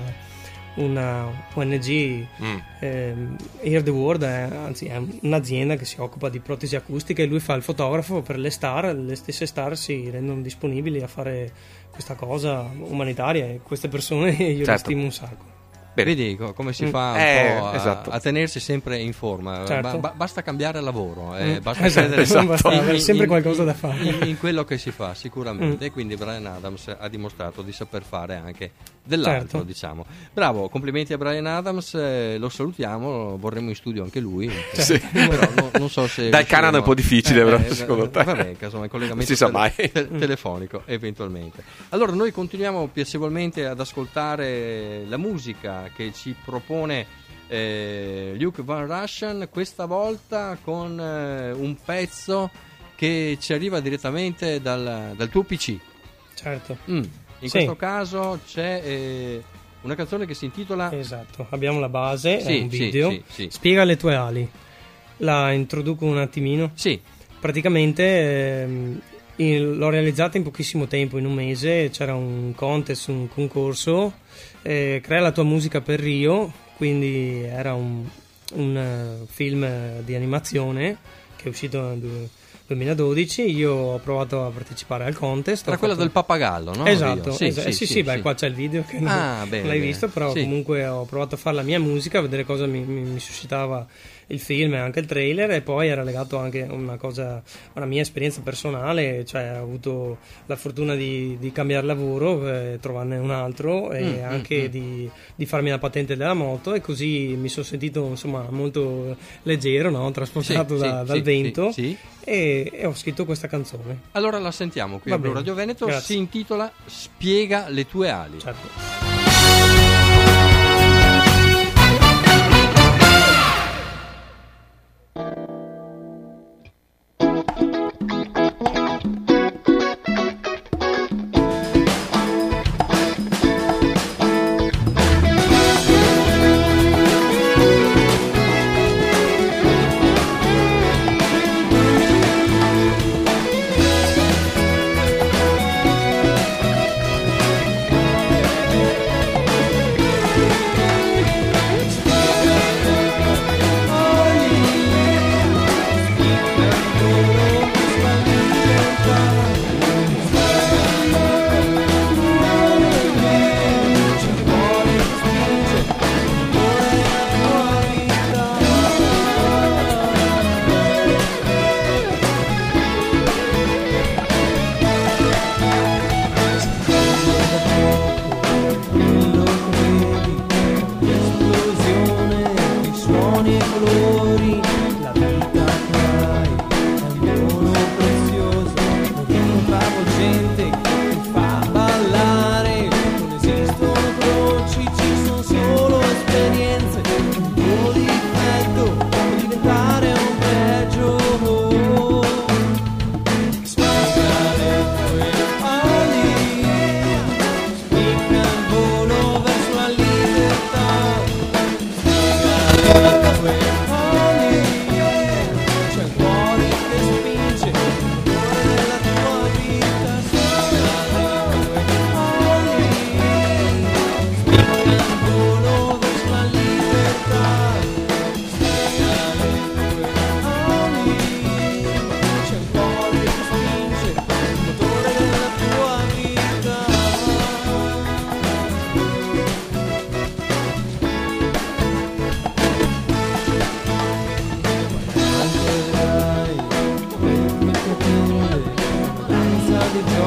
una O N G, mm. eh, Hear the World, è, anzi è un'azienda che si occupa di protesi acustiche, e lui fa il fotografo per le star. Le stesse star si rendono disponibili a fare questa cosa umanitaria, e queste persone io certo. le stimo un sacco. Bene. Vedi come si fa un eh, po' a, esatto. a tenersi sempre in forma. Certo. Ba- basta cambiare lavoro, eh, mm. basta esatto, esatto. basta in, avere in, sempre in, qualcosa da in, fare in, in quello che si fa sicuramente. Mm. E quindi Bryan Adams ha dimostrato di saper fare anche dell'altro, certo. diciamo. Bravo, complimenti a Bryan Adams, eh, lo salutiamo, vorremmo in studio anche lui. Certo. Sì. Però no, non so se dal Canada è un po' difficile, eh, però eh, secondo te vabbè, casomai collegamento si sa tele- mai. te- telefonico eventualmente. Allora noi continuiamo piacevolmente ad ascoltare la musica che ci propone Eh, Luke Van Russian, questa volta con eh, un pezzo che ci arriva direttamente dal, dal tuo P C. certo Mm. In sì. questo caso c'è eh, una canzone che si intitola esatto, abbiamo la base, sì, è un video, sì, sì, sì. Spiega le tue ali. La introduco un attimino. Sì. Praticamente ehm, in, l'ho realizzata in pochissimo tempo, in un mese. C'era un contest, un concorso, eh, crea la tua musica per Rio, quindi era un, un uh, film di animazione che è uscito nel duemiladodici. Io ho provato a partecipare al contest. Era quella fatto... del pappagallo, no? Esatto, sì, esatto. sì, sì, sì, sì, beh, sì. qua c'è il video che ah, non, bene, non l'hai bene. visto, però sì. comunque ho provato a fare la mia musica, a vedere cosa mi, mi, mi suscitava il film e anche il trailer, e poi era legato anche a una cosa, una mia esperienza personale, cioè ho avuto la fortuna di, di cambiare lavoro, eh, trovarne un altro, e mm, anche mm, di, di farmi la patente della moto, e così mi sono sentito insomma molto leggero, no? Trasportato sì, da, sì, dal sì, vento, sì, sì. E, e ho scritto questa canzone. Allora la sentiamo qui Va a Blu bene. Radio Veneto. Grazie. Si intitola Spiega le tue ali. Certo.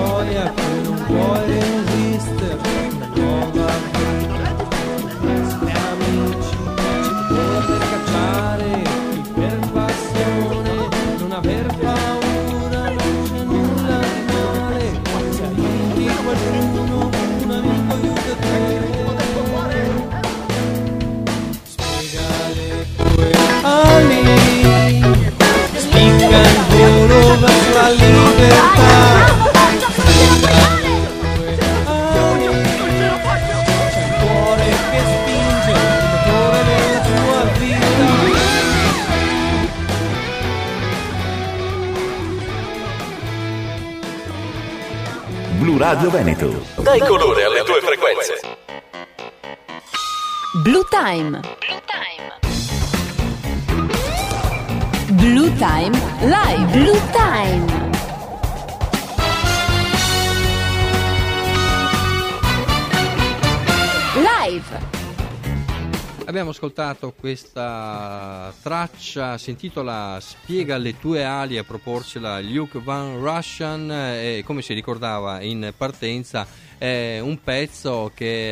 storia che non puoi resistere, una nuova vita, nostri amici, ci poter cacciare qui per passione, non aver paura, non c'è nulla di male, se aiuti qualcuno, un amico aiuta te. Spiega le tue ali, spicca il volo verso la libertà. Blu Radio Veneto. Dai colore alle tue frequenze. Blue Time. Blue Time Live. Blue Time. Live. Abbiamo ascoltato questa traccia, si intitola Spiega le tue ali, a proporcela Luke Van Russian, e come si ricordava in partenza è un pezzo che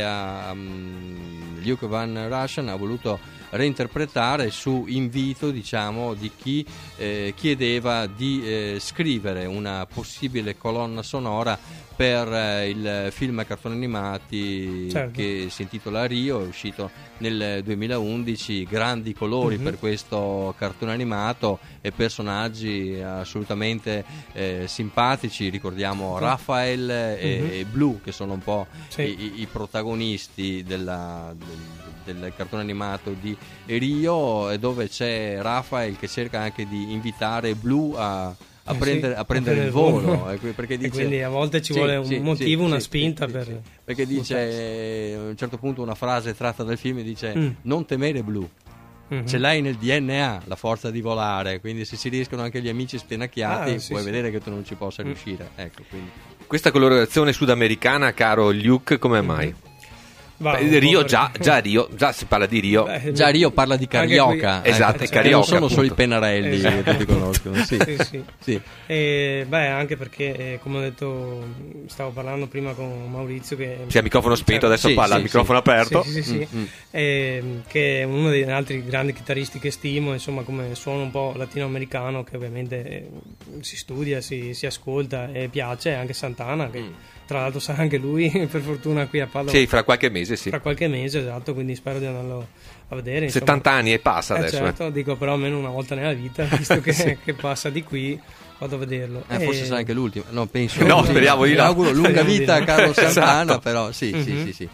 um, Luke Van Russian ha voluto reinterpretare su invito, diciamo, di chi eh, chiedeva di eh, scrivere una possibile colonna sonora per eh, il film a cartoni animati, certo, che si intitola Rio, è uscito nel duemilaundici, grandi colori mm-hmm. per questo cartone animato e personaggi assolutamente eh, simpatici, ricordiamo mm-hmm. Raphael e, mm-hmm. e Blue, che sono un po' sì. i, i protagonisti della, del, del cartone animato di Rio, e dove c'è Raphael che cerca anche di invitare Blue a A, eh prendere, sì, a prendere il volo, volo. Perché dice, e quindi a volte ci sì, vuole un sì, motivo, sì, una sì, spinta sì, per sì. Perché dice a un certo punto una frase tratta dal film, dice mm. non temere Blue, mm-hmm. ce l'hai nel D N A la forza di volare, quindi se si riescono anche gli amici spennacchiati ah, sì, puoi sì. vedere che tu non ci possa mm. riuscire, ecco, quindi. Questa colorazione sudamericana, caro Luke, come mai? Mm-hmm. Va, Rio già, già Rio già si parla di Rio. Beh, già Rio parla di carioca, qui, esatto, eh, carioca, non sono appunto. solo i pennarelli esatto. che ti conoscono, sì. sì, sì. sì. E, beh, anche perché eh, come ho detto, stavo parlando prima con Maurizio che sì, a microfono spento, adesso sì, parla sì, al microfono sì. aperto sì, sì, sì, sì. Mm-hmm. E, che è uno degli altri grandi chitarristi che stimo, insomma, come suono un po' latinoamericano, che ovviamente eh, si studia, si, si ascolta e piace, anche Santana, che mm. tra l'altro sarà anche lui per fortuna qui a Padova. Sì, fra qualche mese, sì. Fra qualche mese, esatto, quindi spero di andarlo a vedere. Insomma. settanta anni e passa eh, adesso. Certo, eh. dico però almeno una volta nella vita, visto che, sì. che passa di qui, vado a vederlo. Eh, e... Forse sarà anche l'ultimo. No, penso. No, speriamo di no. Auguro lunga vita a Carlo Santana, esatto. però sì, mm-hmm. sì, sì, sì.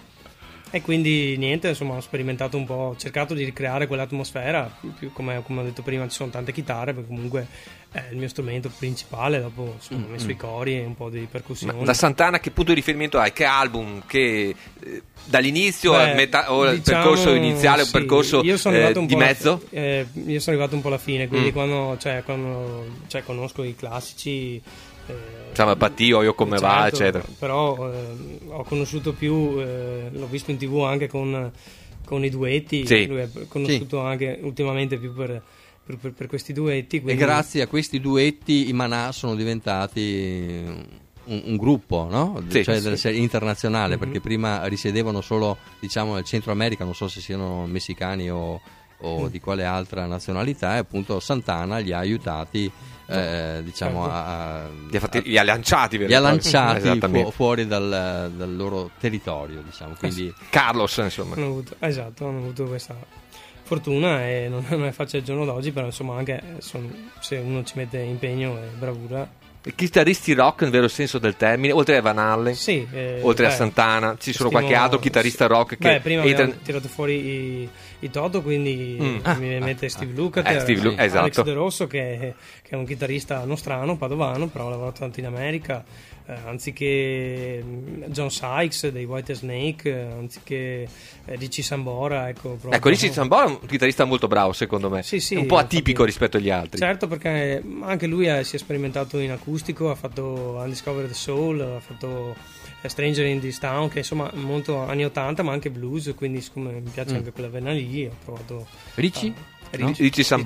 E quindi niente, insomma, ho sperimentato un po', ho cercato di ricreare quell'atmosfera, più come, come ho detto prima, ci sono tante chitarre, perché comunque è il mio strumento principale, dopo insomma, ho messo mm-hmm. i cori e un po' di percussioni. Ma da Santana che punto di riferimento hai? Che album? Che eh, dall'inizio Beh, al metà, o diciamo, il percorso iniziale, sì, un percorso io sono eh, un di po mezzo? La, eh, io sono arrivato un po' alla fine, quindi mm. quando, cioè, quando cioè, conosco i classici, insomma, Battio, Io come certo, va, eccetera. Però eh, ho conosciuto più, eh, l'ho visto in tv anche con, con i duetti, sì. lui è conosciuto sì. anche ultimamente più per, per, per, per questi duetti. Quindi... E grazie a questi duetti i Manà sono diventati un, un gruppo, no? Sì, cioè sì. della serie internazionale, mm-hmm. perché prima risiedevano solo, diciamo, nel Centro America, non so se siano messicani o, o mm. di quale altra nazionalità, e appunto Santana li ha aiutati. Eh, diciamo certo. a, a, li, ha fatti, li ha lanciati, li ha lanciati fu, fuori dal, dal loro territorio, diciamo. Quindi Carlos, insomma, hanno avuto, esatto, hanno avuto questa fortuna e non, non è facile al giorno d'oggi, però insomma anche son, se uno ci mette impegno e bravura. Chitarristi rock nel vero senso del termine, oltre a Van Halen, sì, eh, oltre beh, a Santana, ci sono stimo, qualche altro chitarrista rock che beh, prima abbiamo tirato fuori i, i Toto, quindi mm. ah, mi mette ah, Steve Lukather, eh, Steve Lu- sì. esatto. Alex De Rosso che, che è un chitarrista nostrano, padovano, però ha lavorato tanto in America, eh, anziché John Sykes dei White Snake, eh, anziché eh, Richie Sambora, ecco, proprio, ecco Richie Sambora è un chitarrista molto bravo, secondo me, sì, sì, un po' atipico infatti, rispetto agli altri, certo, perché anche lui è, si è sperimentato in acustico, ha fatto Undiscovered Soul, ha fatto Stranger in This Town, che insomma molto anni ottanta, ma anche blues, quindi siccome mi piace mm. anche quella vena lì, ho provato Richie? a, no? Richie Sambora,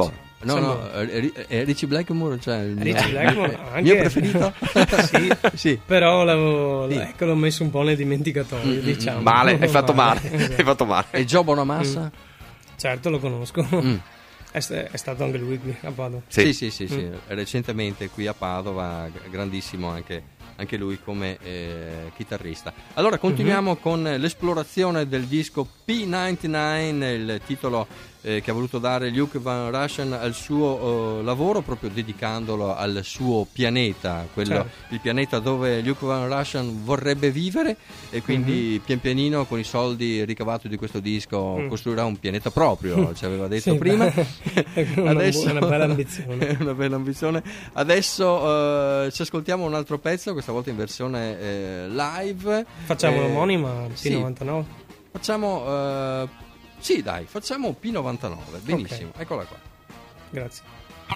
No, no, è Richie Blackmore, cioè il mio, Richie Blackmore, anche, mio preferito. sì, sì, però l'avevo, sì. Ecco, l'ho messo un po' nel dimenticatoio, mm, diciamo. Male, hai fatto male, esatto. hai fatto male. E Joe Bonamassa? Mm. Certo, lo conosco. Mm. È, è stato anche lui qui a Padova. Sì, sì, sì, sì, sì. Mm. Recentemente qui a Padova, grandissimo anche, anche lui come eh, chitarrista. Allora continuiamo mm-hmm. con l'esplorazione del disco P novantanove, il titolo eh, che ha voluto dare Luke Van Russian al suo uh, lavoro, proprio dedicandolo al suo pianeta, quello, certo. il pianeta dove Luke Van Russian vorrebbe vivere, e quindi mm-hmm. pian pianino con i soldi ricavati di questo disco mm. costruirà un pianeta proprio, ci aveva detto sì, prima. una, Adesso, una bella ambizione. una bella ambizione. Adesso uh, ci ascoltiamo un altro pezzo, questa volta in versione eh, live. Facciamo eh, l'omonima P novantanove? Sì. Facciamo uh, sì, dai, facciamo P novantanove. Benissimo, okay. Eccola qua. Grazie.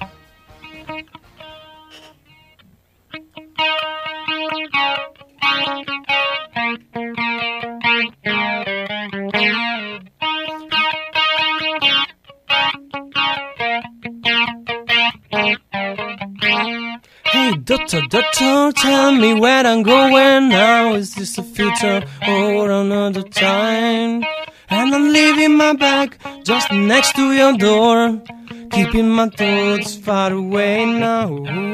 Hey doctor, doctor, tell me where I'm going now. Is this the future or another time? And I'm leaving my bag just next to your door, keeping my thoughts far away now.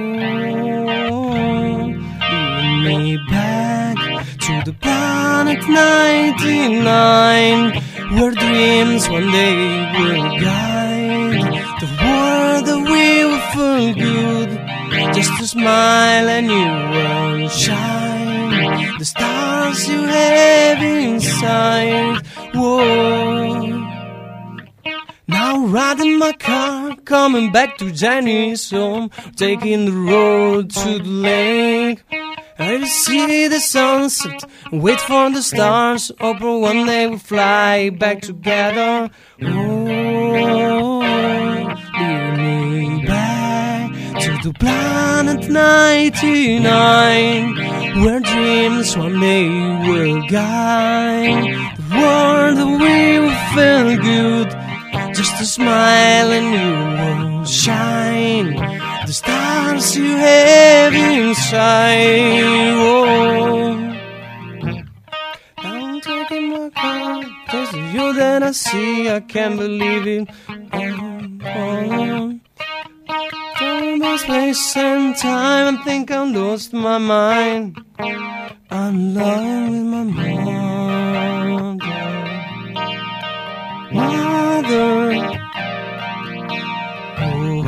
Lead me back to the planet ninety-nine, where dreams one day will guide the world that we will feel good. Just a smile and you will shine, the stars you have inside. Whoa. Now riding my car, coming back to Jenny's home, taking the road to the lake. I see the sunset, wait for the stars, hope one day we'll fly back together. Oh, lead me back to the planet ninety-nine, where dreams one day will guide the world that we will feel good. Just a smile and you will shine, the stars you have inside. Oh, I'm taking my car, cause of you that I see, I can't believe it. Oh, oh. Time by space and time, I think I lost my mind. I'm alone with my mother. Mother, oh,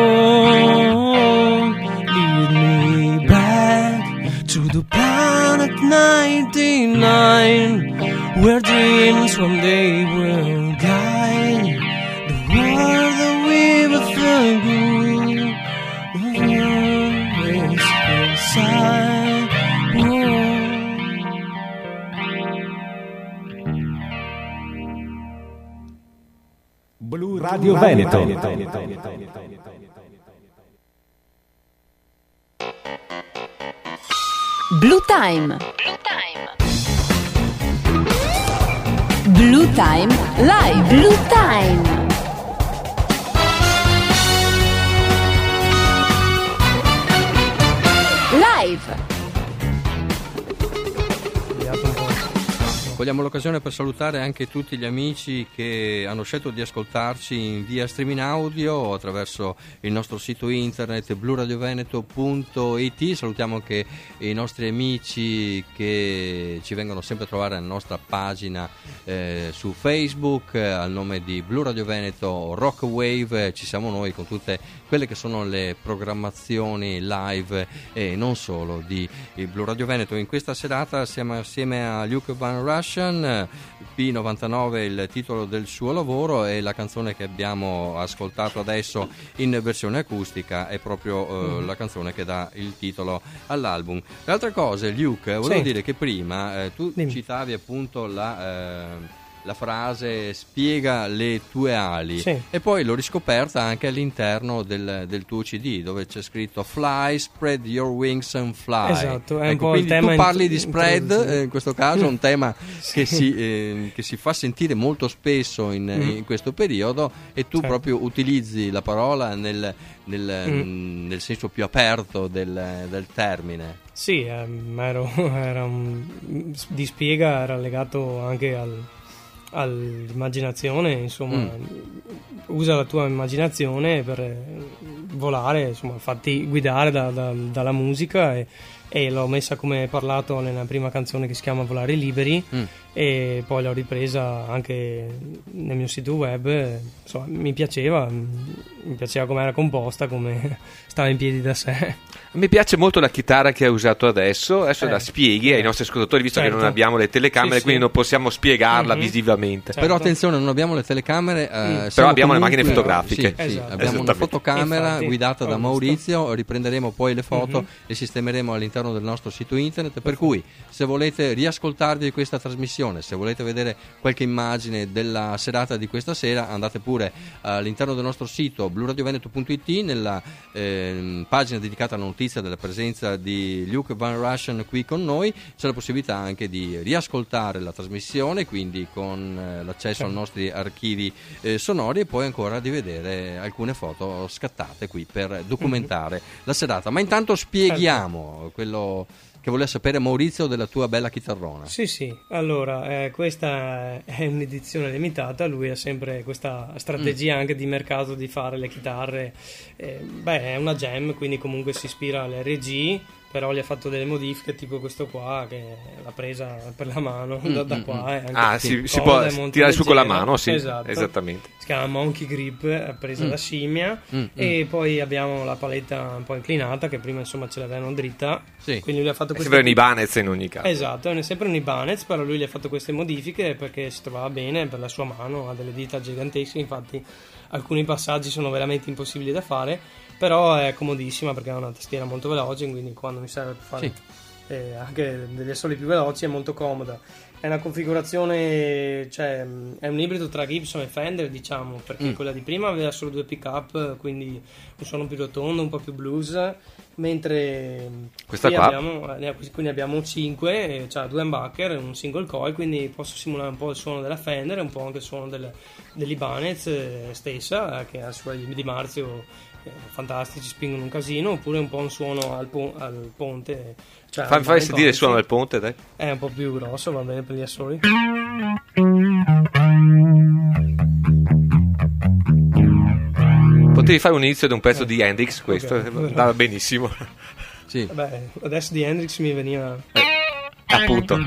oh, lead me back to the planet ninety-nine, where dreams one day will guide the world that we will feel good. The world is inside. Oh. Blu Radio Veneto. Blue Time. Blue Time Live. Blue Time. Live. Cogliamo l'occasione per salutare anche tutti gli amici che hanno scelto di ascoltarci in via streaming audio attraverso il nostro sito internet blu radio veneto punto it. Salutiamo anche i nostri amici che ci vengono sempre a trovare alla nostra pagina eh, su Facebook eh, al nome di Blu Radio Veneto Rock Wave. Ci siamo noi con tutte quelle che sono le programmazioni live e non solo di Blu Radio Veneto. In questa serata siamo assieme a Luke Van Russian. P novantanove il titolo del suo lavoro, e la canzone che abbiamo ascoltato adesso in versione acustica è proprio uh, mm. la canzone che dà il titolo all'album. L'altra cosa, Luke, volevo sì. dire che prima eh, tu Dimmi. citavi appunto la, eh, la frase spiega le tue ali, sì. E poi l'ho riscoperta anche all'interno del, del tuo C D, dove c'è scritto fly, spread your wings and fly. Esatto, è ecco, un po' il tema. Tu parli in... di spread, eh, in questo caso un tema sì. che, si, eh, che si fa sentire molto spesso in, mm. in questo periodo, e tu certo. proprio utilizzi la parola nel, nel, mm. nel senso più aperto del, del termine. Sì, ehm, ero, era un, di spiega era legato anche al, all'immaginazione, insomma, mm. usa la tua immaginazione per volare, insomma, fatti guidare da, da, dalla musica, e, e l'ho messa come parlato nella prima canzone che si chiama Volare Liberi, mm. e poi l'ho ripresa anche nel mio sito web. Insomma, mi piaceva, mi piaceva come era composta, come stava in piedi da sé. Mi piace molto la chitarra che hai usato adesso, adesso eh, la spieghi eh. ai nostri ascoltatori, visto certo. che non abbiamo le telecamere, sì, quindi sì. non possiamo spiegarla mm-hmm. visivamente. Certo. Però attenzione, non abbiamo le telecamere, eh, mm. però abbiamo le macchine fotografiche. Sì, sì, abbiamo una fotocamera Infatti, guidata da Maurizio, riprenderemo poi le foto mm-hmm. e sistemeremo all'interno del nostro sito internet, per Perfetto. cui se volete riascoltarvi questa trasmissione, se volete vedere qualche immagine della serata di questa sera, andate pure all'interno del nostro sito blu radio veneto punto it, nella eh, pagina dedicata alla notizia della presenza di Luke Van Russian qui con noi. C'è la possibilità anche di riascoltare la trasmissione, quindi con eh, l'accesso ai nostri archivi eh, sonori, e poi ancora di vedere alcune foto scattate qui per documentare mm-hmm. la serata. Ma intanto spieghiamo quello che voleva sapere Maurizio della tua bella chitarrona. Sì, sì, allora eh, questa è un'edizione limitata, lui ha sempre questa strategia mm. anche di mercato di fare le chitarre, eh, beh, è una jam, quindi comunque si ispira all'R G, però gli ha fatto delle modifiche, tipo questo qua che l'ha presa per la mano mm, da, da qua. È anche ah, si, si può tirare su con la mano, sì, esatto. esattamente. Si chiama Monkey Grip, presa mm. da scimmia, mm, e mm. poi abbiamo la paletta un po' inclinata, che prima insomma ce l'avevano dritta, sì. quindi lui ha fatto queste... È sempre un Ibanez in ogni caso. Esatto, è sempre un Ibanez, però lui gli ha fatto queste modifiche perché si trovava bene per la sua mano, ha delle dita gigantesche, infatti alcuni passaggi sono veramente impossibili da fare, però è comodissima perché ha una tastiera molto veloce, quindi quando mi serve per fare sì. eh, anche degli assoli più veloci è molto comoda. È una configurazione, cioè è un ibrido tra Gibson e Fender, diciamo, perché mm. quella di prima aveva solo due pick up, quindi un suono più rotondo, un po' più blues, mentre questa qui qua abbiamo, qui ne abbiamo cinque, cioè due humbucker e un single coil, quindi posso simulare un po' il suono della Fender e un po' anche il suono del, dell'Ibanez stessa, che ha i suoi di Marzio fantastici, spingono un casino, oppure un po' un suono al, po- al ponte, cioè Fai, fai sentire il suono del ponte, dai. È un po' più grosso, va bene per gli assoli. Potevi fare un inizio di un pezzo eh, di Hendrix, questo okay, andava benissimo. Sì. Vabbè, adesso di Hendrix mi veniva eh, appunto.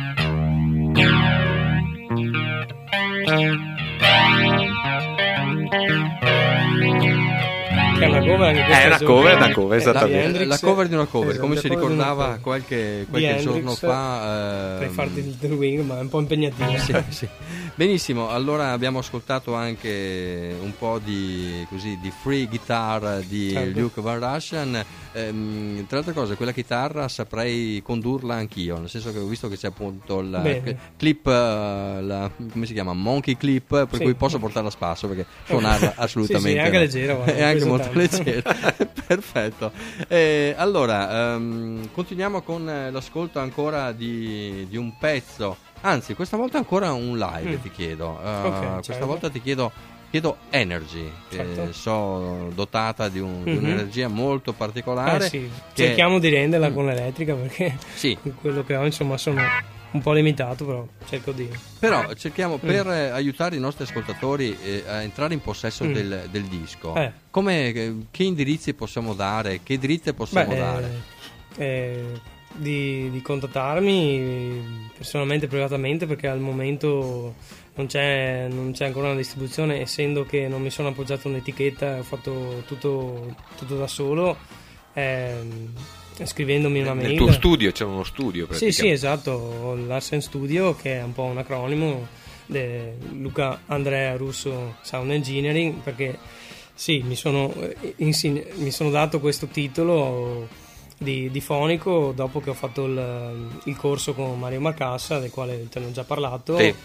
È una cover, anche questa è una cover, una cover, esattamente. La, la cover di una cover, esatto, come si ricordava qualche, qualche giorno fa. Per farti il The Wing, ma è un po' impegnativo. Sì, sì. Benissimo, allora abbiamo ascoltato anche un po' di, così, di free guitar di certo. Luke Van Russian. Ehm, tra le altre cose, quella chitarra saprei condurla anch'io, nel senso che ho visto che c'è appunto la Bene. clip, la, come si chiama? Monkey clip, per sì. cui posso portarla a spasso perché suonarla assolutamente. Sì, sì, è anche leggera, guarda, è anche molto leggera. Perfetto. Eh, allora, um, continuiamo con l'ascolto ancora di, di un pezzo. Anzi, questa volta ancora un live, mm. ti chiedo. Uh, okay, questa certo. volta ti chiedo, chiedo Energy, certo. che so dotata di, un, mm-hmm. di un'energia molto particolare. Eh sì. Che... Cerchiamo di renderla mm. con l'elettrica, perché sì. quello che ho, insomma, sono un po' limitato, però cerco di... Però cerchiamo, mm. per eh, aiutare i nostri ascoltatori eh, a entrare in possesso mm. del, del disco, eh. come, che indirizzi possiamo dare, che dritte possiamo Beh, dare? Eh, eh, di, di contattarmi personalmente, privatamente, perché al momento non c'è, non c'è ancora una distribuzione, essendo che non mi sono appoggiato un'etichetta, ho fatto tutto, tutto da solo, eh, scrivendomi una mail. Nel tuo studio c'è uno studio? Sì, sì, esatto, l'Arsen Studio, che è un po' un acronimo de Luca Andrea Russo Sound Engineering, perché sì, mi sono, insegn- mi sono dato questo titolo di, di fonico dopo che ho fatto il, il corso con Mario Marcassa, del quale te ne ho già parlato. Sì.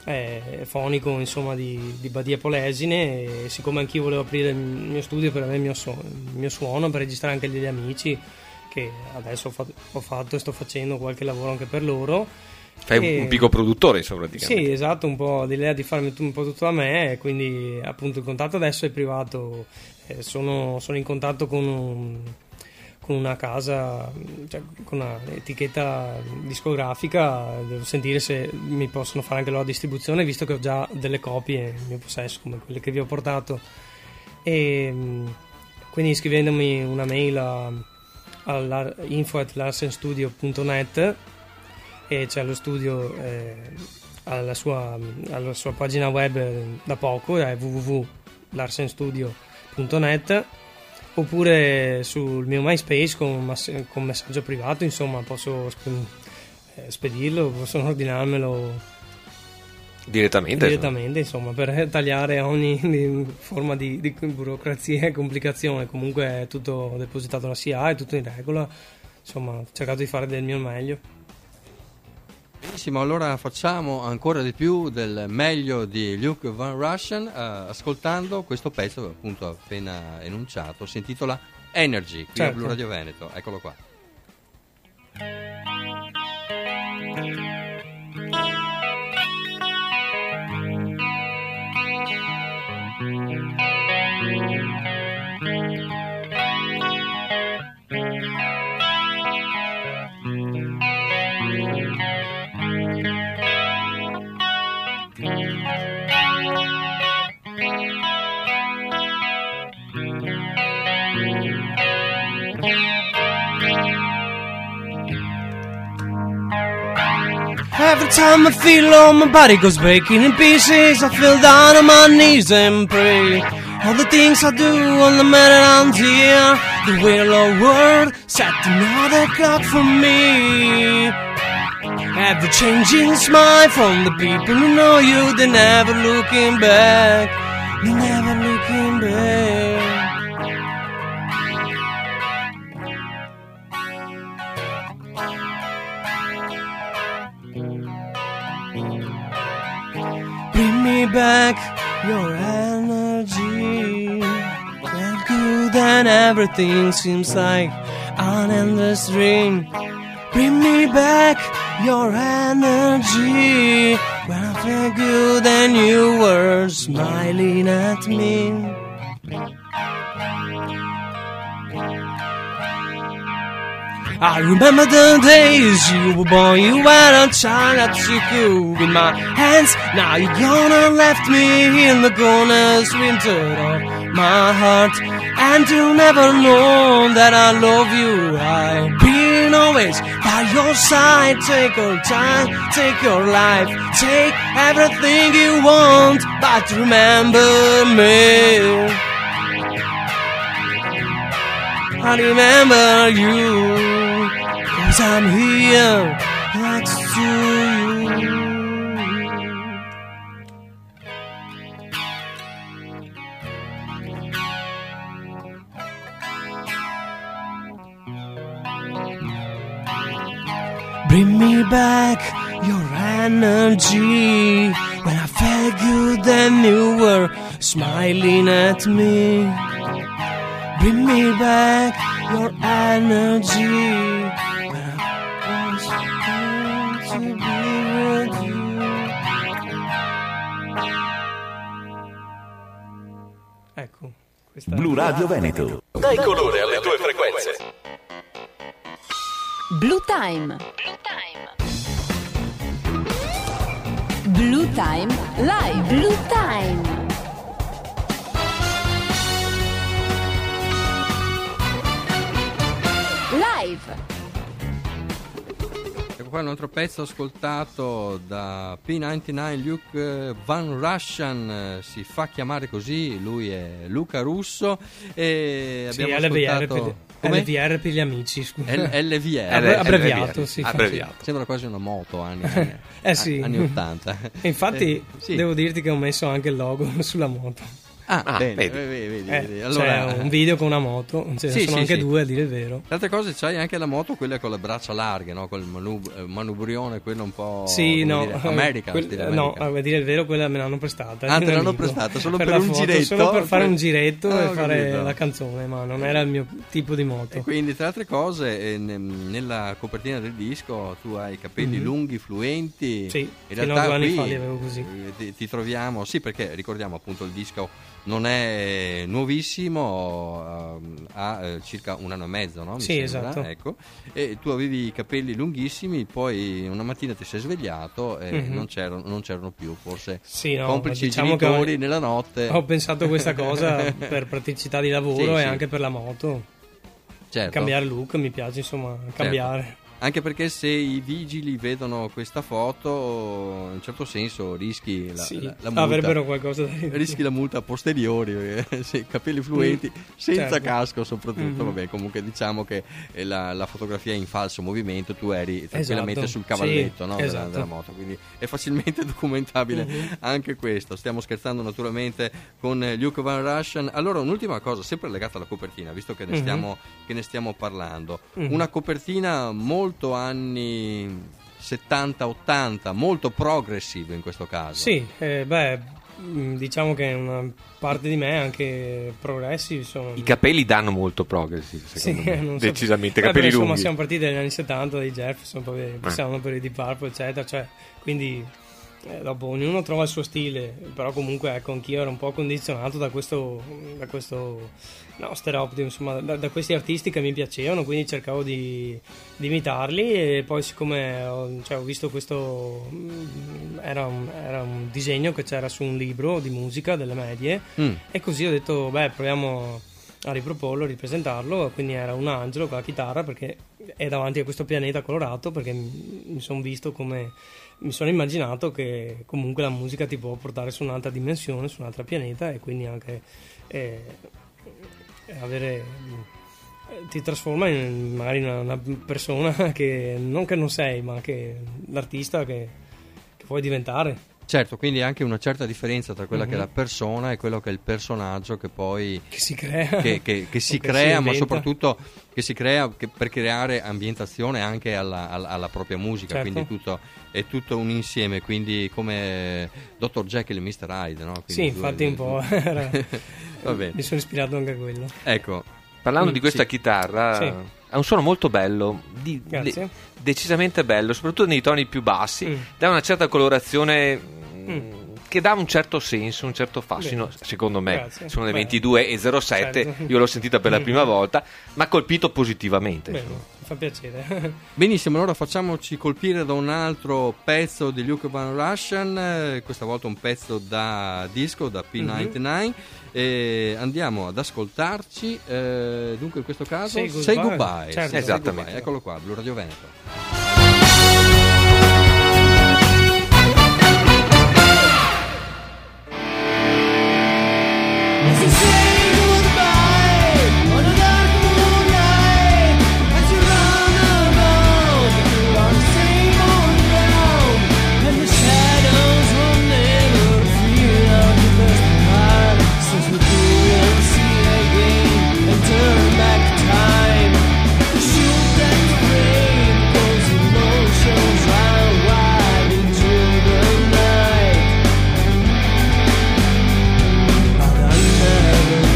eh, fonico, insomma, di, di Badia Polesine, e siccome anch'io volevo aprire il mio studio per avere il mio, suono, il mio suono, per registrare anche degli amici, che adesso ho fatto, ho fatto e sto facendo qualche lavoro anche per loro. Fai e, un piccolo produttore, insomma, praticamente. Sì, esatto, un po' l'idea di farmi un po' tutto da me, e quindi appunto il contatto adesso è privato, eh, sono, sono in contatto con un, con una casa, cioè con un'etichetta discografica, devo sentire se mi possono fare anche loro la distribuzione, visto che ho già delle copie nel mio possesso, come quelle che vi ho portato, e quindi scrivendomi una mail a, a info at larsenstudio punto net, e c'è lo studio eh, alla, sua, alla sua pagina web da poco, è w w w punto larsenstudio punto net, oppure sul mio MySpace con, mass- con messaggio privato, insomma posso sp- eh, spedirlo, posso ordinarmelo direttamente, direttamente insomma, per tagliare ogni forma di, di burocrazia e complicazione. Comunque è tutto depositato alla C A, è tutto in regola, insomma ho cercato di fare del mio meglio. Benissimo, allora facciamo ancora di più del meglio di Luke Van Russian, eh, ascoltando questo pezzo che appunto appena enunciato, si intitola Energy, qui certo. a Blu Radio Veneto, eccolo qua. Every time I feel all my body goes breaking in pieces, I feel down on my knees and pray. All the things I do on the man around here, the wheel of world set another clock for me. Ever changing smile from the people who know you, they're never looking back, they're never looking back. Bring me back your energy. Feel good and everything seems like an endless dream. Bring me back your energy. When I feel good and you were smiling at me. I remember the days you were born, you were a child, I took you in my hands. Now you're gonna left me in the corners, winter of my heart. And you'll never know that I love you. I've been always by your side. Take your time, take your life, take everything you want, but remember me. I remember you, 'cause I'm here next to you. Bring me back your energy. When I felt good then you were smiling at me. Bring me back your energy. When I was going to be with you. Ecco, questa Blu Radio Veneto. Dai colore alle tue frequenze. Blue Time. Blue Time Live. Blue Time. Live. Ecco qua un altro pezzo ascoltato da P novantanove, Luke Van Russian, si fa chiamare così, lui è Luca Russo, e sì, abbiamo L V R ascoltato per, L V R per gli amici, scusa. L- L V R Abbre- abbreviato, sì, abbreviato. Sembra quasi una moto, anni, eh sì. anni ottanta. E infatti eh, sì. devo dirti che ho messo anche il logo sulla moto. Ah, ah bene, vedi. vedi, vedi, eh, vedi. Allora, c'è un video con una moto, cioè, sì, sono sì, anche sì. due a dire il vero. Tra altre cose c'hai anche la moto, quella con le braccia larghe, no? Col manub- manubrione, quello un po'... Sì, no, dire, America, quel, America. No, a dire il vero, quella me l'hanno prestata. Ah, te l'hanno prestata solo per, per un foto, giretto? Solo per fare un giretto ah, e fare capito. la canzone, ma non era il mio tipo di moto. E quindi, tra altre cose, eh, ne, nella copertina del disco tu hai i capelli mm-hmm. lunghi, fluenti. Sì, in fino realtà a due anni qui, fa li avevo così. Ti, ti troviamo, sì, perché ricordiamo appunto il disco non è nuovissimo, uh, ha eh, circa un anno e mezzo, no? Mi sì, sembra, esatto. Ecco. E tu avevi i capelli lunghissimi, poi una mattina ti sei svegliato e mm-hmm. non, c'erano, non c'erano più, forse sì, no, complici diciamo i genitori che nella notte. Ho pensato questa cosa per praticità di lavoro sì, e sì. anche per la moto. Certo. Cambiare look, mi piace insomma cambiare. Certo. Anche perché se i vigili vedono questa foto, in un certo senso rischi la, sì, la, la multa. Avrebbero qualcosa da dire. Rischi la multa a posteriori, perché, sì, capelli fluenti, mm, senza certo. casco soprattutto. Mm-hmm. Vabbè, comunque diciamo che la, la fotografia è in falso movimento, tu eri tranquillamente esatto. sul cavalletto sì, no, esatto. della, della moto, quindi è facilmente documentabile mm-hmm. anche questo. Stiamo scherzando naturalmente con Luke Van Russian. Allora, un'ultima cosa, sempre legata alla copertina, visto che ne, mm-hmm. stiamo, che ne stiamo parlando. Mm-hmm. Una copertina molto anni settanta ottanta, molto progressive in questo caso. Sì, eh, beh, diciamo che una parte di me è anche progressive. Sono... I capelli danno molto progressive, secondo sì, me. non Decisamente, so. capelli Beh, lunghi. Insomma, siamo partiti dagli anni settanta, dai Jefferson, poi passiamo eh. per i Deep Purple, eccetera, cioè, quindi... Eh, dopo ognuno trova il suo stile, però comunque ecco anch'io ero un po' condizionato da questo, da questo no, stereotipo, insomma, da, da questi artisti che mi piacevano, quindi cercavo di, di imitarli e poi siccome ho, cioè, ho visto questo, era un, era un disegno che c'era su un libro di musica delle medie mm. e così ho detto beh proviamo a riproporlo, a ripresentarlo, quindi era un angelo con la chitarra perché è davanti a questo pianeta colorato, perché mi, mi sono visto come mi sono immaginato che comunque la musica ti può portare su un'altra dimensione, su un altro pianeta e quindi anche eh, avere eh, ti trasforma in magari una, una persona che non che non sei, ma che l'artista che, che puoi diventare. Certo, quindi anche una certa differenza tra quella mm-hmm. che è la persona e quello che è il personaggio che poi che si crea, che, che, che si che crea, si ma soprattutto che si crea che per creare ambientazione anche alla, alla, alla propria musica, certo. quindi tutto, è tutto un insieme, quindi come doctor Jekyll e mister Hyde, no? Quindi sì, infatti due, un po'. Era... Va bene. Mi sono ispirato anche a quello. Ecco, parlando mm, di questa sì. chitarra. Sì. Ha un suono molto bello, di, Grazie. De, decisamente bello, soprattutto nei toni più bassi, mm. dà una certa colorazione mm. che dà un certo senso, un certo fascino, bene. Secondo me. Grazie. Sono le Beh. ventidue e zero sette, certo. Io l'ho sentita per la prima volta, ma ha colpito positivamente. Bene, mi fa piacere. Benissimo, allora facciamoci colpire da un altro pezzo di Luke Van Russian, questa volta un pezzo da disco, da P novantanove. Mm-hmm. E andiamo ad ascoltarci, eh, dunque in questo caso Say Goodbye, Say Goodbye. certo. Say Esattamente. Goodbye. Eccolo qua, Blu Radio Veneto. Never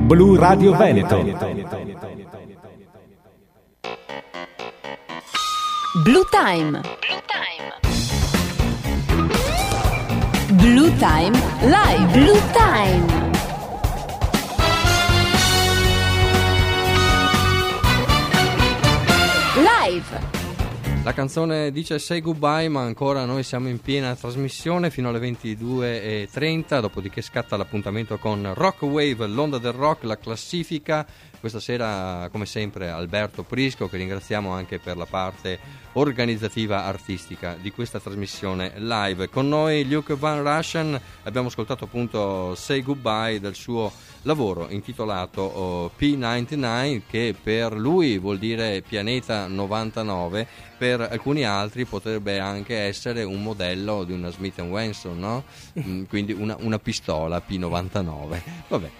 Blu Radio Veneto. Blue Time. Blue Time Live. Blue Time. Live. La canzone dice Say Goodbye, ma ancora noi siamo in piena trasmissione fino alle ventidue e trenta, dopodiché scatta l'appuntamento con Rock Wave, l'onda del rock, la classifica. Questa sera, come sempre, Alberto Prisco, che ringraziamo anche per la parte organizzativa artistica di questa trasmissione live. Con noi Luke Van Russian, abbiamo ascoltato appunto Say Goodbye del suo lavoro intitolato oh, P novantanove, che per lui vuol dire pianeta novantanove, per alcuni altri potrebbe anche essere un modello di una Smith and Wesson, no? Quindi una, una pistola P novantanove. Vabbè.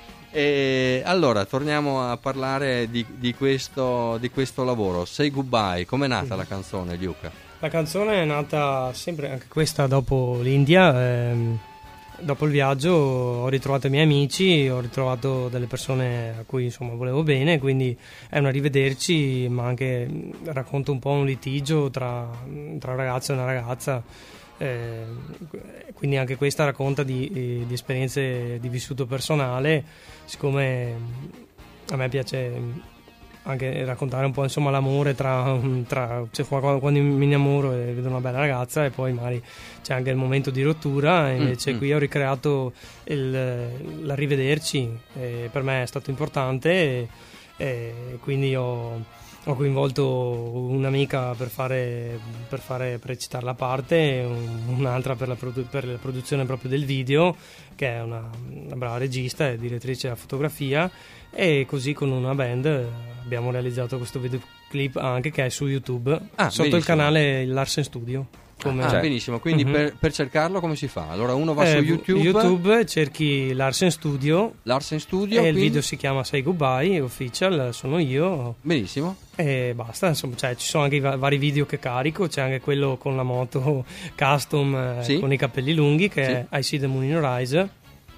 E allora torniamo a parlare di, di, questo, di questo lavoro. Say Goodbye, com'è nata la canzone, Luca? La canzone è nata sempre, anche questa, dopo l'India. Ehm, dopo il viaggio ho ritrovato i miei amici, ho ritrovato delle persone a cui insomma volevo bene, quindi è un arrivederci, ma anche racconto un po' un litigio tra, tra un ragazzo e una ragazza. Eh, quindi anche questa racconta di, di esperienze di vissuto personale, siccome a me piace anche raccontare un po' insomma l'amore tra, tra cioè, quando mi innamoro e vedo una bella ragazza e poi magari c'è anche il momento di rottura, e invece mm, qui mm. ho ricreato il, l'arrivederci, e per me è stato importante, e, e quindi ho Ho coinvolto un'amica per fare, per fare per recitare la parte, un'altra per la, produ- per la produzione proprio del video, che è una, una brava regista e direttrice della fotografia, e così con una band abbiamo realizzato questo videoclip anche, che è su YouTube, ah, sotto benissimo. Il canale Larsen Studio. Come... Ah, cioè, benissimo, quindi mm-hmm. per, per cercarlo come si fa? Allora uno va eh, su YouTube, YouTube cerchi Larsen Studio, Larsen Studio e quindi... il video si chiama Say Goodbye Official, sono io. Benissimo. E basta, insomma, cioè, ci sono anche i va- vari video che carico, c'è anche quello con la moto custom, eh, sì. con i capelli lunghi, che sì. è I See the Moon in Rise,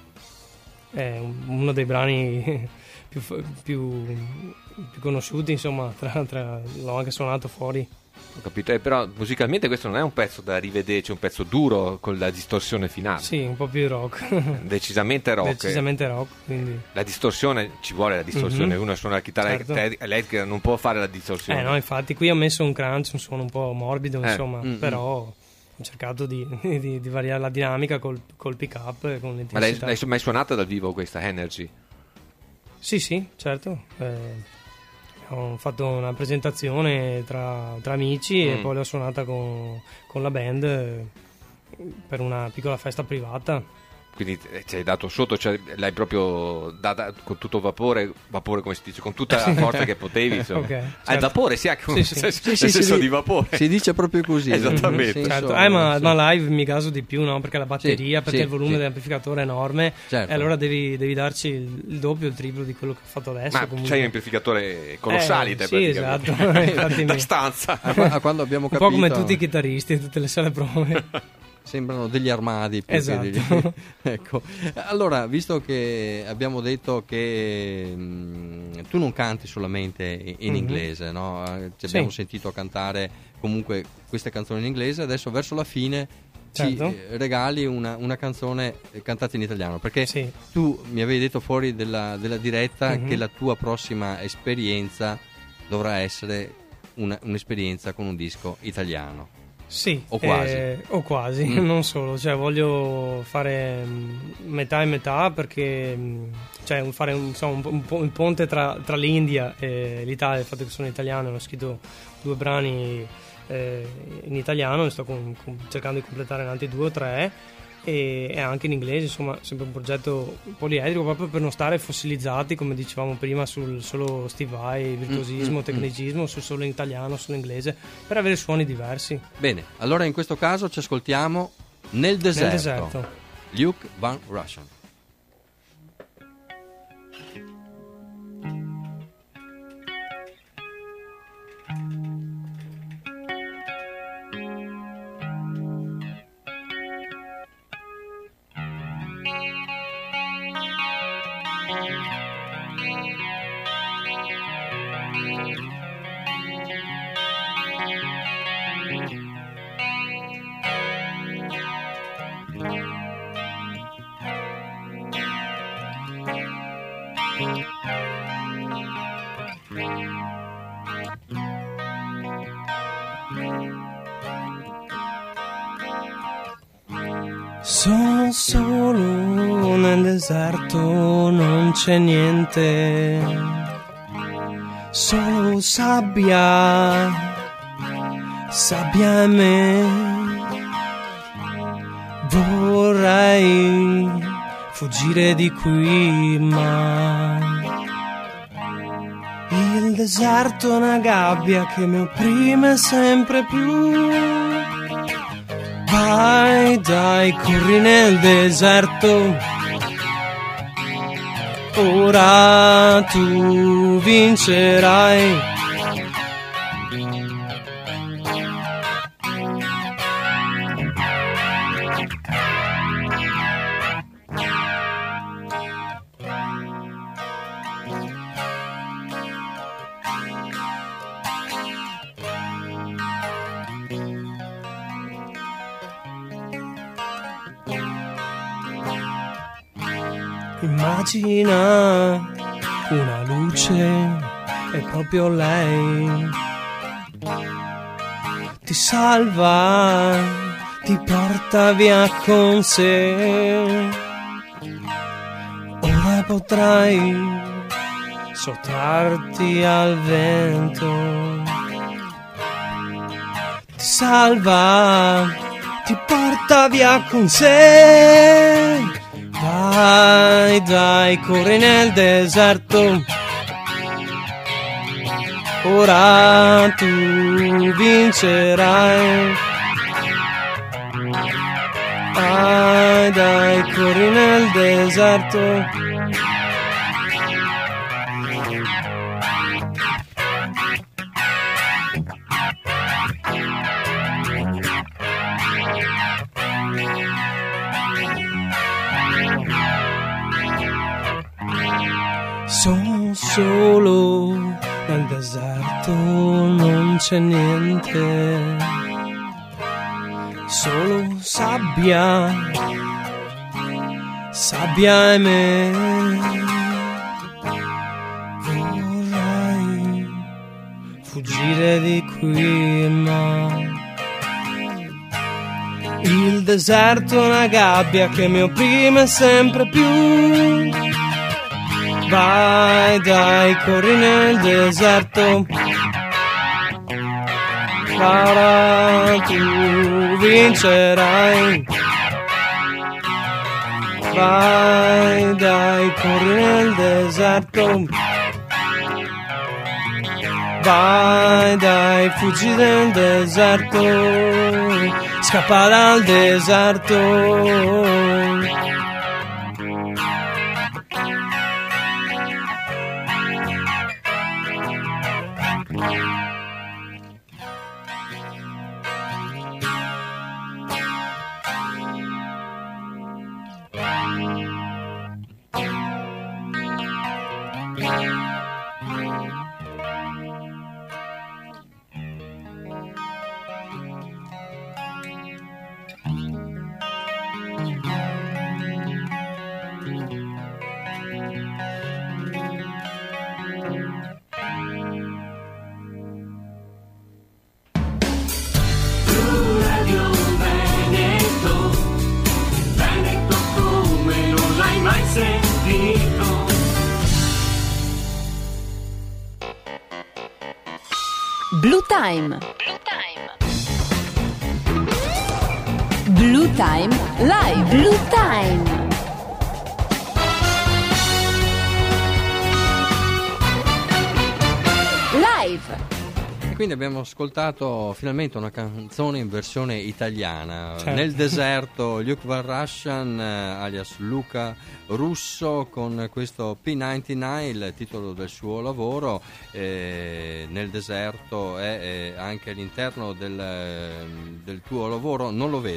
è uno dei brani più, più, più conosciuti, insomma, tra, tra, l'ho anche suonato fuori. Ho capito, eh, però musicalmente questo non è un pezzo da rivederci, è un pezzo duro con la distorsione finale. Sì, un po' più rock. Decisamente rock. Decisamente rock, quindi. La distorsione, ci vuole la distorsione, mm-hmm. uno suona la chitarra certo. elettrica, non può fare la distorsione. Eh no, infatti qui ho messo un crunch, un suono un po' morbido, eh. insomma, mm-hmm. però ho cercato di, di, di variare la dinamica col, col pick up e con l'intensità. Ma l'hai, l'hai mai suonata dal vivo questa Energy? Sì, sì, certo. Eh, ho fatto una presentazione tra, tra amici mm. e poi l'ho suonata con, con la band per una piccola festa privata. Quindi ci hai dato sotto, cioè l'hai proprio data con tutto vapore, vapore come si dice, con tutta la forza che potevi, insomma. Okay, certo. Ah, il vapore sì, anche un sì, senso, sì, sì, senso sì, di vapore. Si dice proprio così. Esattamente. Senso, certo. eh, ma, sì. ma live mi caso di più, no? Perché la batteria, sì, perché sì, il volume sì. dell'amplificatore è enorme, certo. e allora devi, devi darci il, il doppio, il triplo di quello che ho fatto adesso. Ma comunque. C'hai un amplificatore colossale, eh, te, sì, esatto. Da stanza. A, a quando abbiamo capito... Un po' come tutti i chitarristi, tutte le sale prove. Sembrano degli armadi più esatto. che degli... Ecco, allora, visto che abbiamo detto che mh, tu non canti solamente in mm-hmm. inglese, no? Ci abbiamo sì. sentito cantare comunque queste canzoni in inglese, adesso verso la fine certo. ci eh, regali una, una canzone cantata in italiano, perché sì. tu mi avevi detto fuori della, della diretta mm-hmm. che la tua prossima esperienza dovrà essere una, un'esperienza con un disco italiano. Sì, o quasi, eh, o quasi mm. non solo, cioè voglio fare mh, metà e metà, perché mh, cioè fare un, insomma, un, un, un ponte tra, tra l'India e l'Italia, il fatto che sono italiano, ho scritto due brani eh, in italiano, ne sto con, con, cercando di completare altri due o tre, e, e anche in inglese, insomma sempre un progetto poliedrico, proprio per non stare fossilizzati, come dicevamo prima, sul solo Steve Vai, virtuosismo, mm, tecnicismo, mm. sul solo in italiano, solo in inglese, per avere suoni diversi. Bene, allora in questo caso ci ascoltiamo Nel deserto, Nel deserto. Luke Van Russian. Sono solo nel deserto, non c'è niente, solo sabbia, sabbia e me. Vorrei fuggire di qui, ma il deserto è una gabbia che mi opprime sempre più. Vai, dai, corri nel deserto, ora tu vincerai. Immagina una luce, è proprio lei. Ti salva, ti porta via con sé. Ora potrai sottrarti al vento. Ti salva, ti porta via con sé. Vai, dai, corri nel deserto, ora tu vincerai. Vai, dai, corri nel deserto. Sono solo nel deserto, non c'è niente, solo sabbia, sabbia e me. Vorrei fuggire di qui, ma il deserto è una gabbia che mi opprime sempre più. Vai, dai, corri nel deserto, ora tu vincerai. Vai, dai, corri nel deserto, vai, dai, fuggi dal deserto, scappa dal deserto. Blue Time. Blue Time Live. Blue Time. Live. E quindi abbiamo ascoltato finalmente una canzone in versione italiana. Certo. Nel deserto, Luke Van Russian, alias Luca Russo, con questo P novantanove, il titolo del suo lavoro. Eh, nel deserto è, è anche all'interno del, del tuo lavoro. Non lo vedo.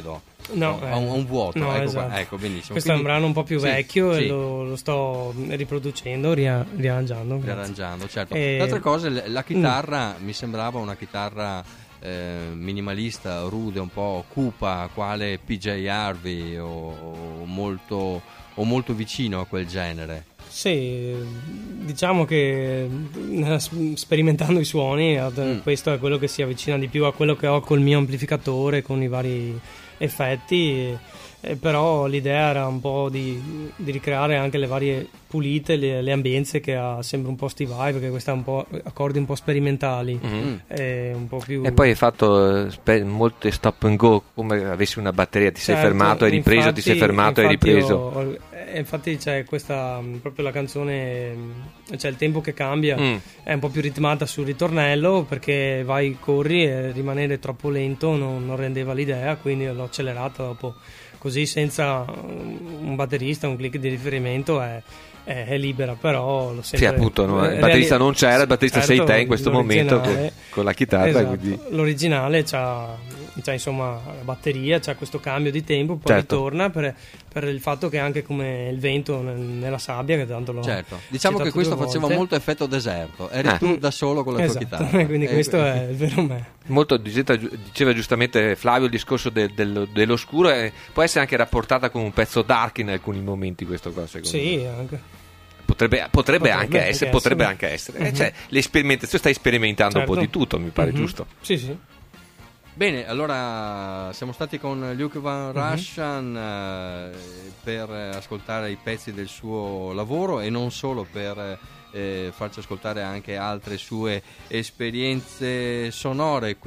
No, ha un, un vuoto, no, ecco, esatto. qua, ecco, benissimo. Questo Quindi, è un brano un po' più sì, vecchio sì. e lo, lo sto riproducendo, ria, riarrangiando. Riarrangiando, certo. E... L'altra cosa, la chitarra mm. mi sembrava una chitarra eh, minimalista, rude, un po' cupa, quale P J Harvey o, o, molto, o molto vicino a quel genere. Sì, diciamo che sperimentando i suoni mm. questo è quello che si avvicina di più a quello che ho col mio amplificatore, con i vari effetti, eh, però l'idea era un po' di, di ricreare anche le varie pulite, le, le ambienze che ha sempre un po' Steve Vai, perché questa è un po' accordi un po' sperimentali, mm-hmm. e, un po' più... e poi hai fatto spe- molte stop and go, come avessi una batteria, ti sei certo, fermato, hai ripreso, infatti, ti sei fermato, hai ripreso. Ho, infatti c'è questa, proprio la canzone, c'è il tempo che cambia, mm. è un po' più ritmata sul ritornello, perché vai, corri e rimanere troppo lento non, non rendeva l'idea, quindi l'ho accelerata dopo, così senza un batterista, un click di riferimento è, è, è libera, però l'ho sempre... Sì, appunto, no? Il batterista non c'era, il batterista certo, sei te in questo momento con, con la chitarra. Esatto. Quindi... l'originale c'ha, c'ha insomma la batteria, c'ha questo cambio di tempo, poi certo. ritorna per, per il fatto che anche come il vento nella sabbia, che tanto lo certo. Diciamo che questo faceva molto effetto deserto, eri eh. tu da solo con la esatto. tua chitarra. Quindi eh, questo eh. è il vero me. Molto diceva giustamente Flavio il discorso de, de, dell'oscuro, e può essere anche rapportata con un pezzo dark in alcuni momenti, questo qua secondo sì, me. Anche. Potrebbe, potrebbe, potrebbe anche essere, essere. Potrebbe anche essere. Uh-huh. Eh, cioè, l'esperimentazione, stai sperimentando certo. un po' di tutto, mi pare uh-huh. giusto. Sì, sì. Bene, allora siamo stati con Luke Van Russian uh-huh. eh, per ascoltare i pezzi del suo lavoro e non solo, per eh, farci ascoltare anche altre sue esperienze sonore,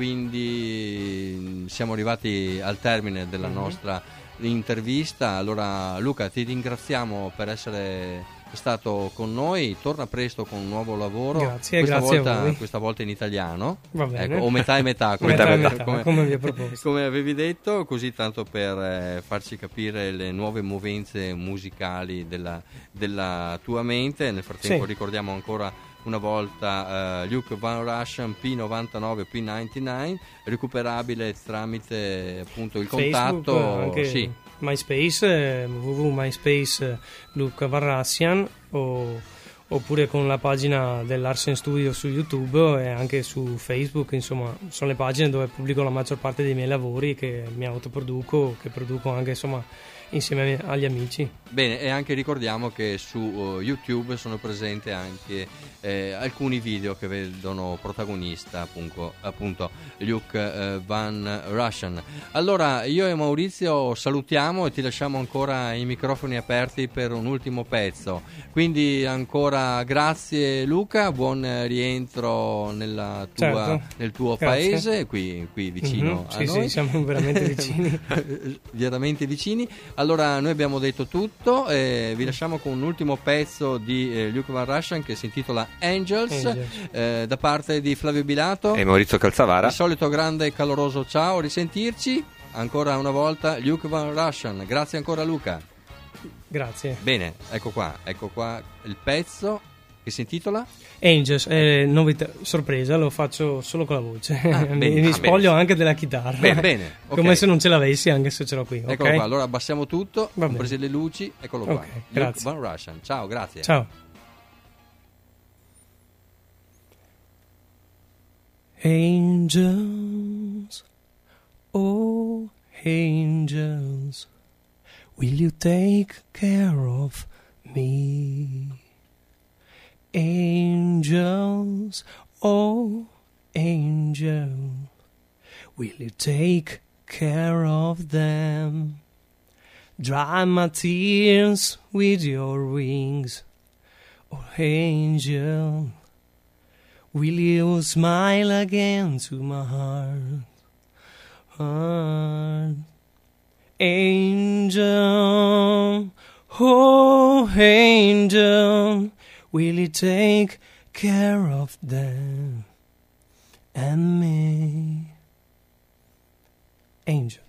quindi siamo arrivati al termine della uh-huh. nostra intervista. Allora Luca, ti ringraziamo per essere stato con noi, torna presto con un nuovo lavoro. Grazie, questa grazie volta, a voi. questa volta in italiano. Va bene. Ecco, o metà e metà, come, metà metà, metà, come, come vi ho proposto. Come avevi detto, così tanto per eh, farci capire le nuove movenze musicali della, della tua mente. Nel frattempo sì. ricordiamo ancora una volta uh, Luke Van Russian P novantanove P novantanove, recuperabile tramite appunto il Facebook, contatto anche sì. MySpace, w w w punto myspace Luke Van Russian, o, oppure con la pagina dell'Arsen Studio su YouTube e anche su Facebook. Insomma, sono le pagine dove pubblico la maggior parte dei miei lavori, che mi autoproduco, che produco anche insomma insieme agli amici. Bene, e anche ricordiamo che su uh, YouTube sono presenti anche eh, alcuni video che vedono protagonista appunto, appunto Luke uh, Van Russian. Allora io e Maurizio salutiamo e ti lasciamo ancora i microfoni aperti per un ultimo pezzo, quindi ancora grazie Luca, buon rientro nella tua, certo. nel tuo grazie. paese, qui, qui vicino mm-hmm. a sì, noi. Sì, siamo veramente vicini. veramente vicini. Allora noi abbiamo detto tutto, eh, vi lasciamo con un ultimo pezzo di eh, Luke Van Russian che si intitola Angels, Angels. Eh, da parte di Flavio Bilato e Maurizio Calzavara. Il solito grande e caloroso ciao, risentirci ancora una volta. Luke Van Russian, grazie ancora Luca. Grazie. Bene, ecco qua, ecco qua il pezzo che si intitola Angels, eh, novità, sorpresa, lo faccio solo con la voce. Ah, mi, bene, mi ah, spoglio bene. anche della chitarra. Bene, bene. Okay. Come se non ce l'avessi, anche se ce l'ho qui. Eccolo okay? qua, allora abbassiamo tutto, comprese le luci, eccolo qua. Okay, Luke grazie. Van Russian. Ciao, grazie. Ciao. Angels, oh angels, will you take care of me? Angels, oh angel, will you take care of them? Dry my tears with your wings, oh angel, will you smile again to my heart? Heart. Angel, oh angel, will you take care of them and me? Angel.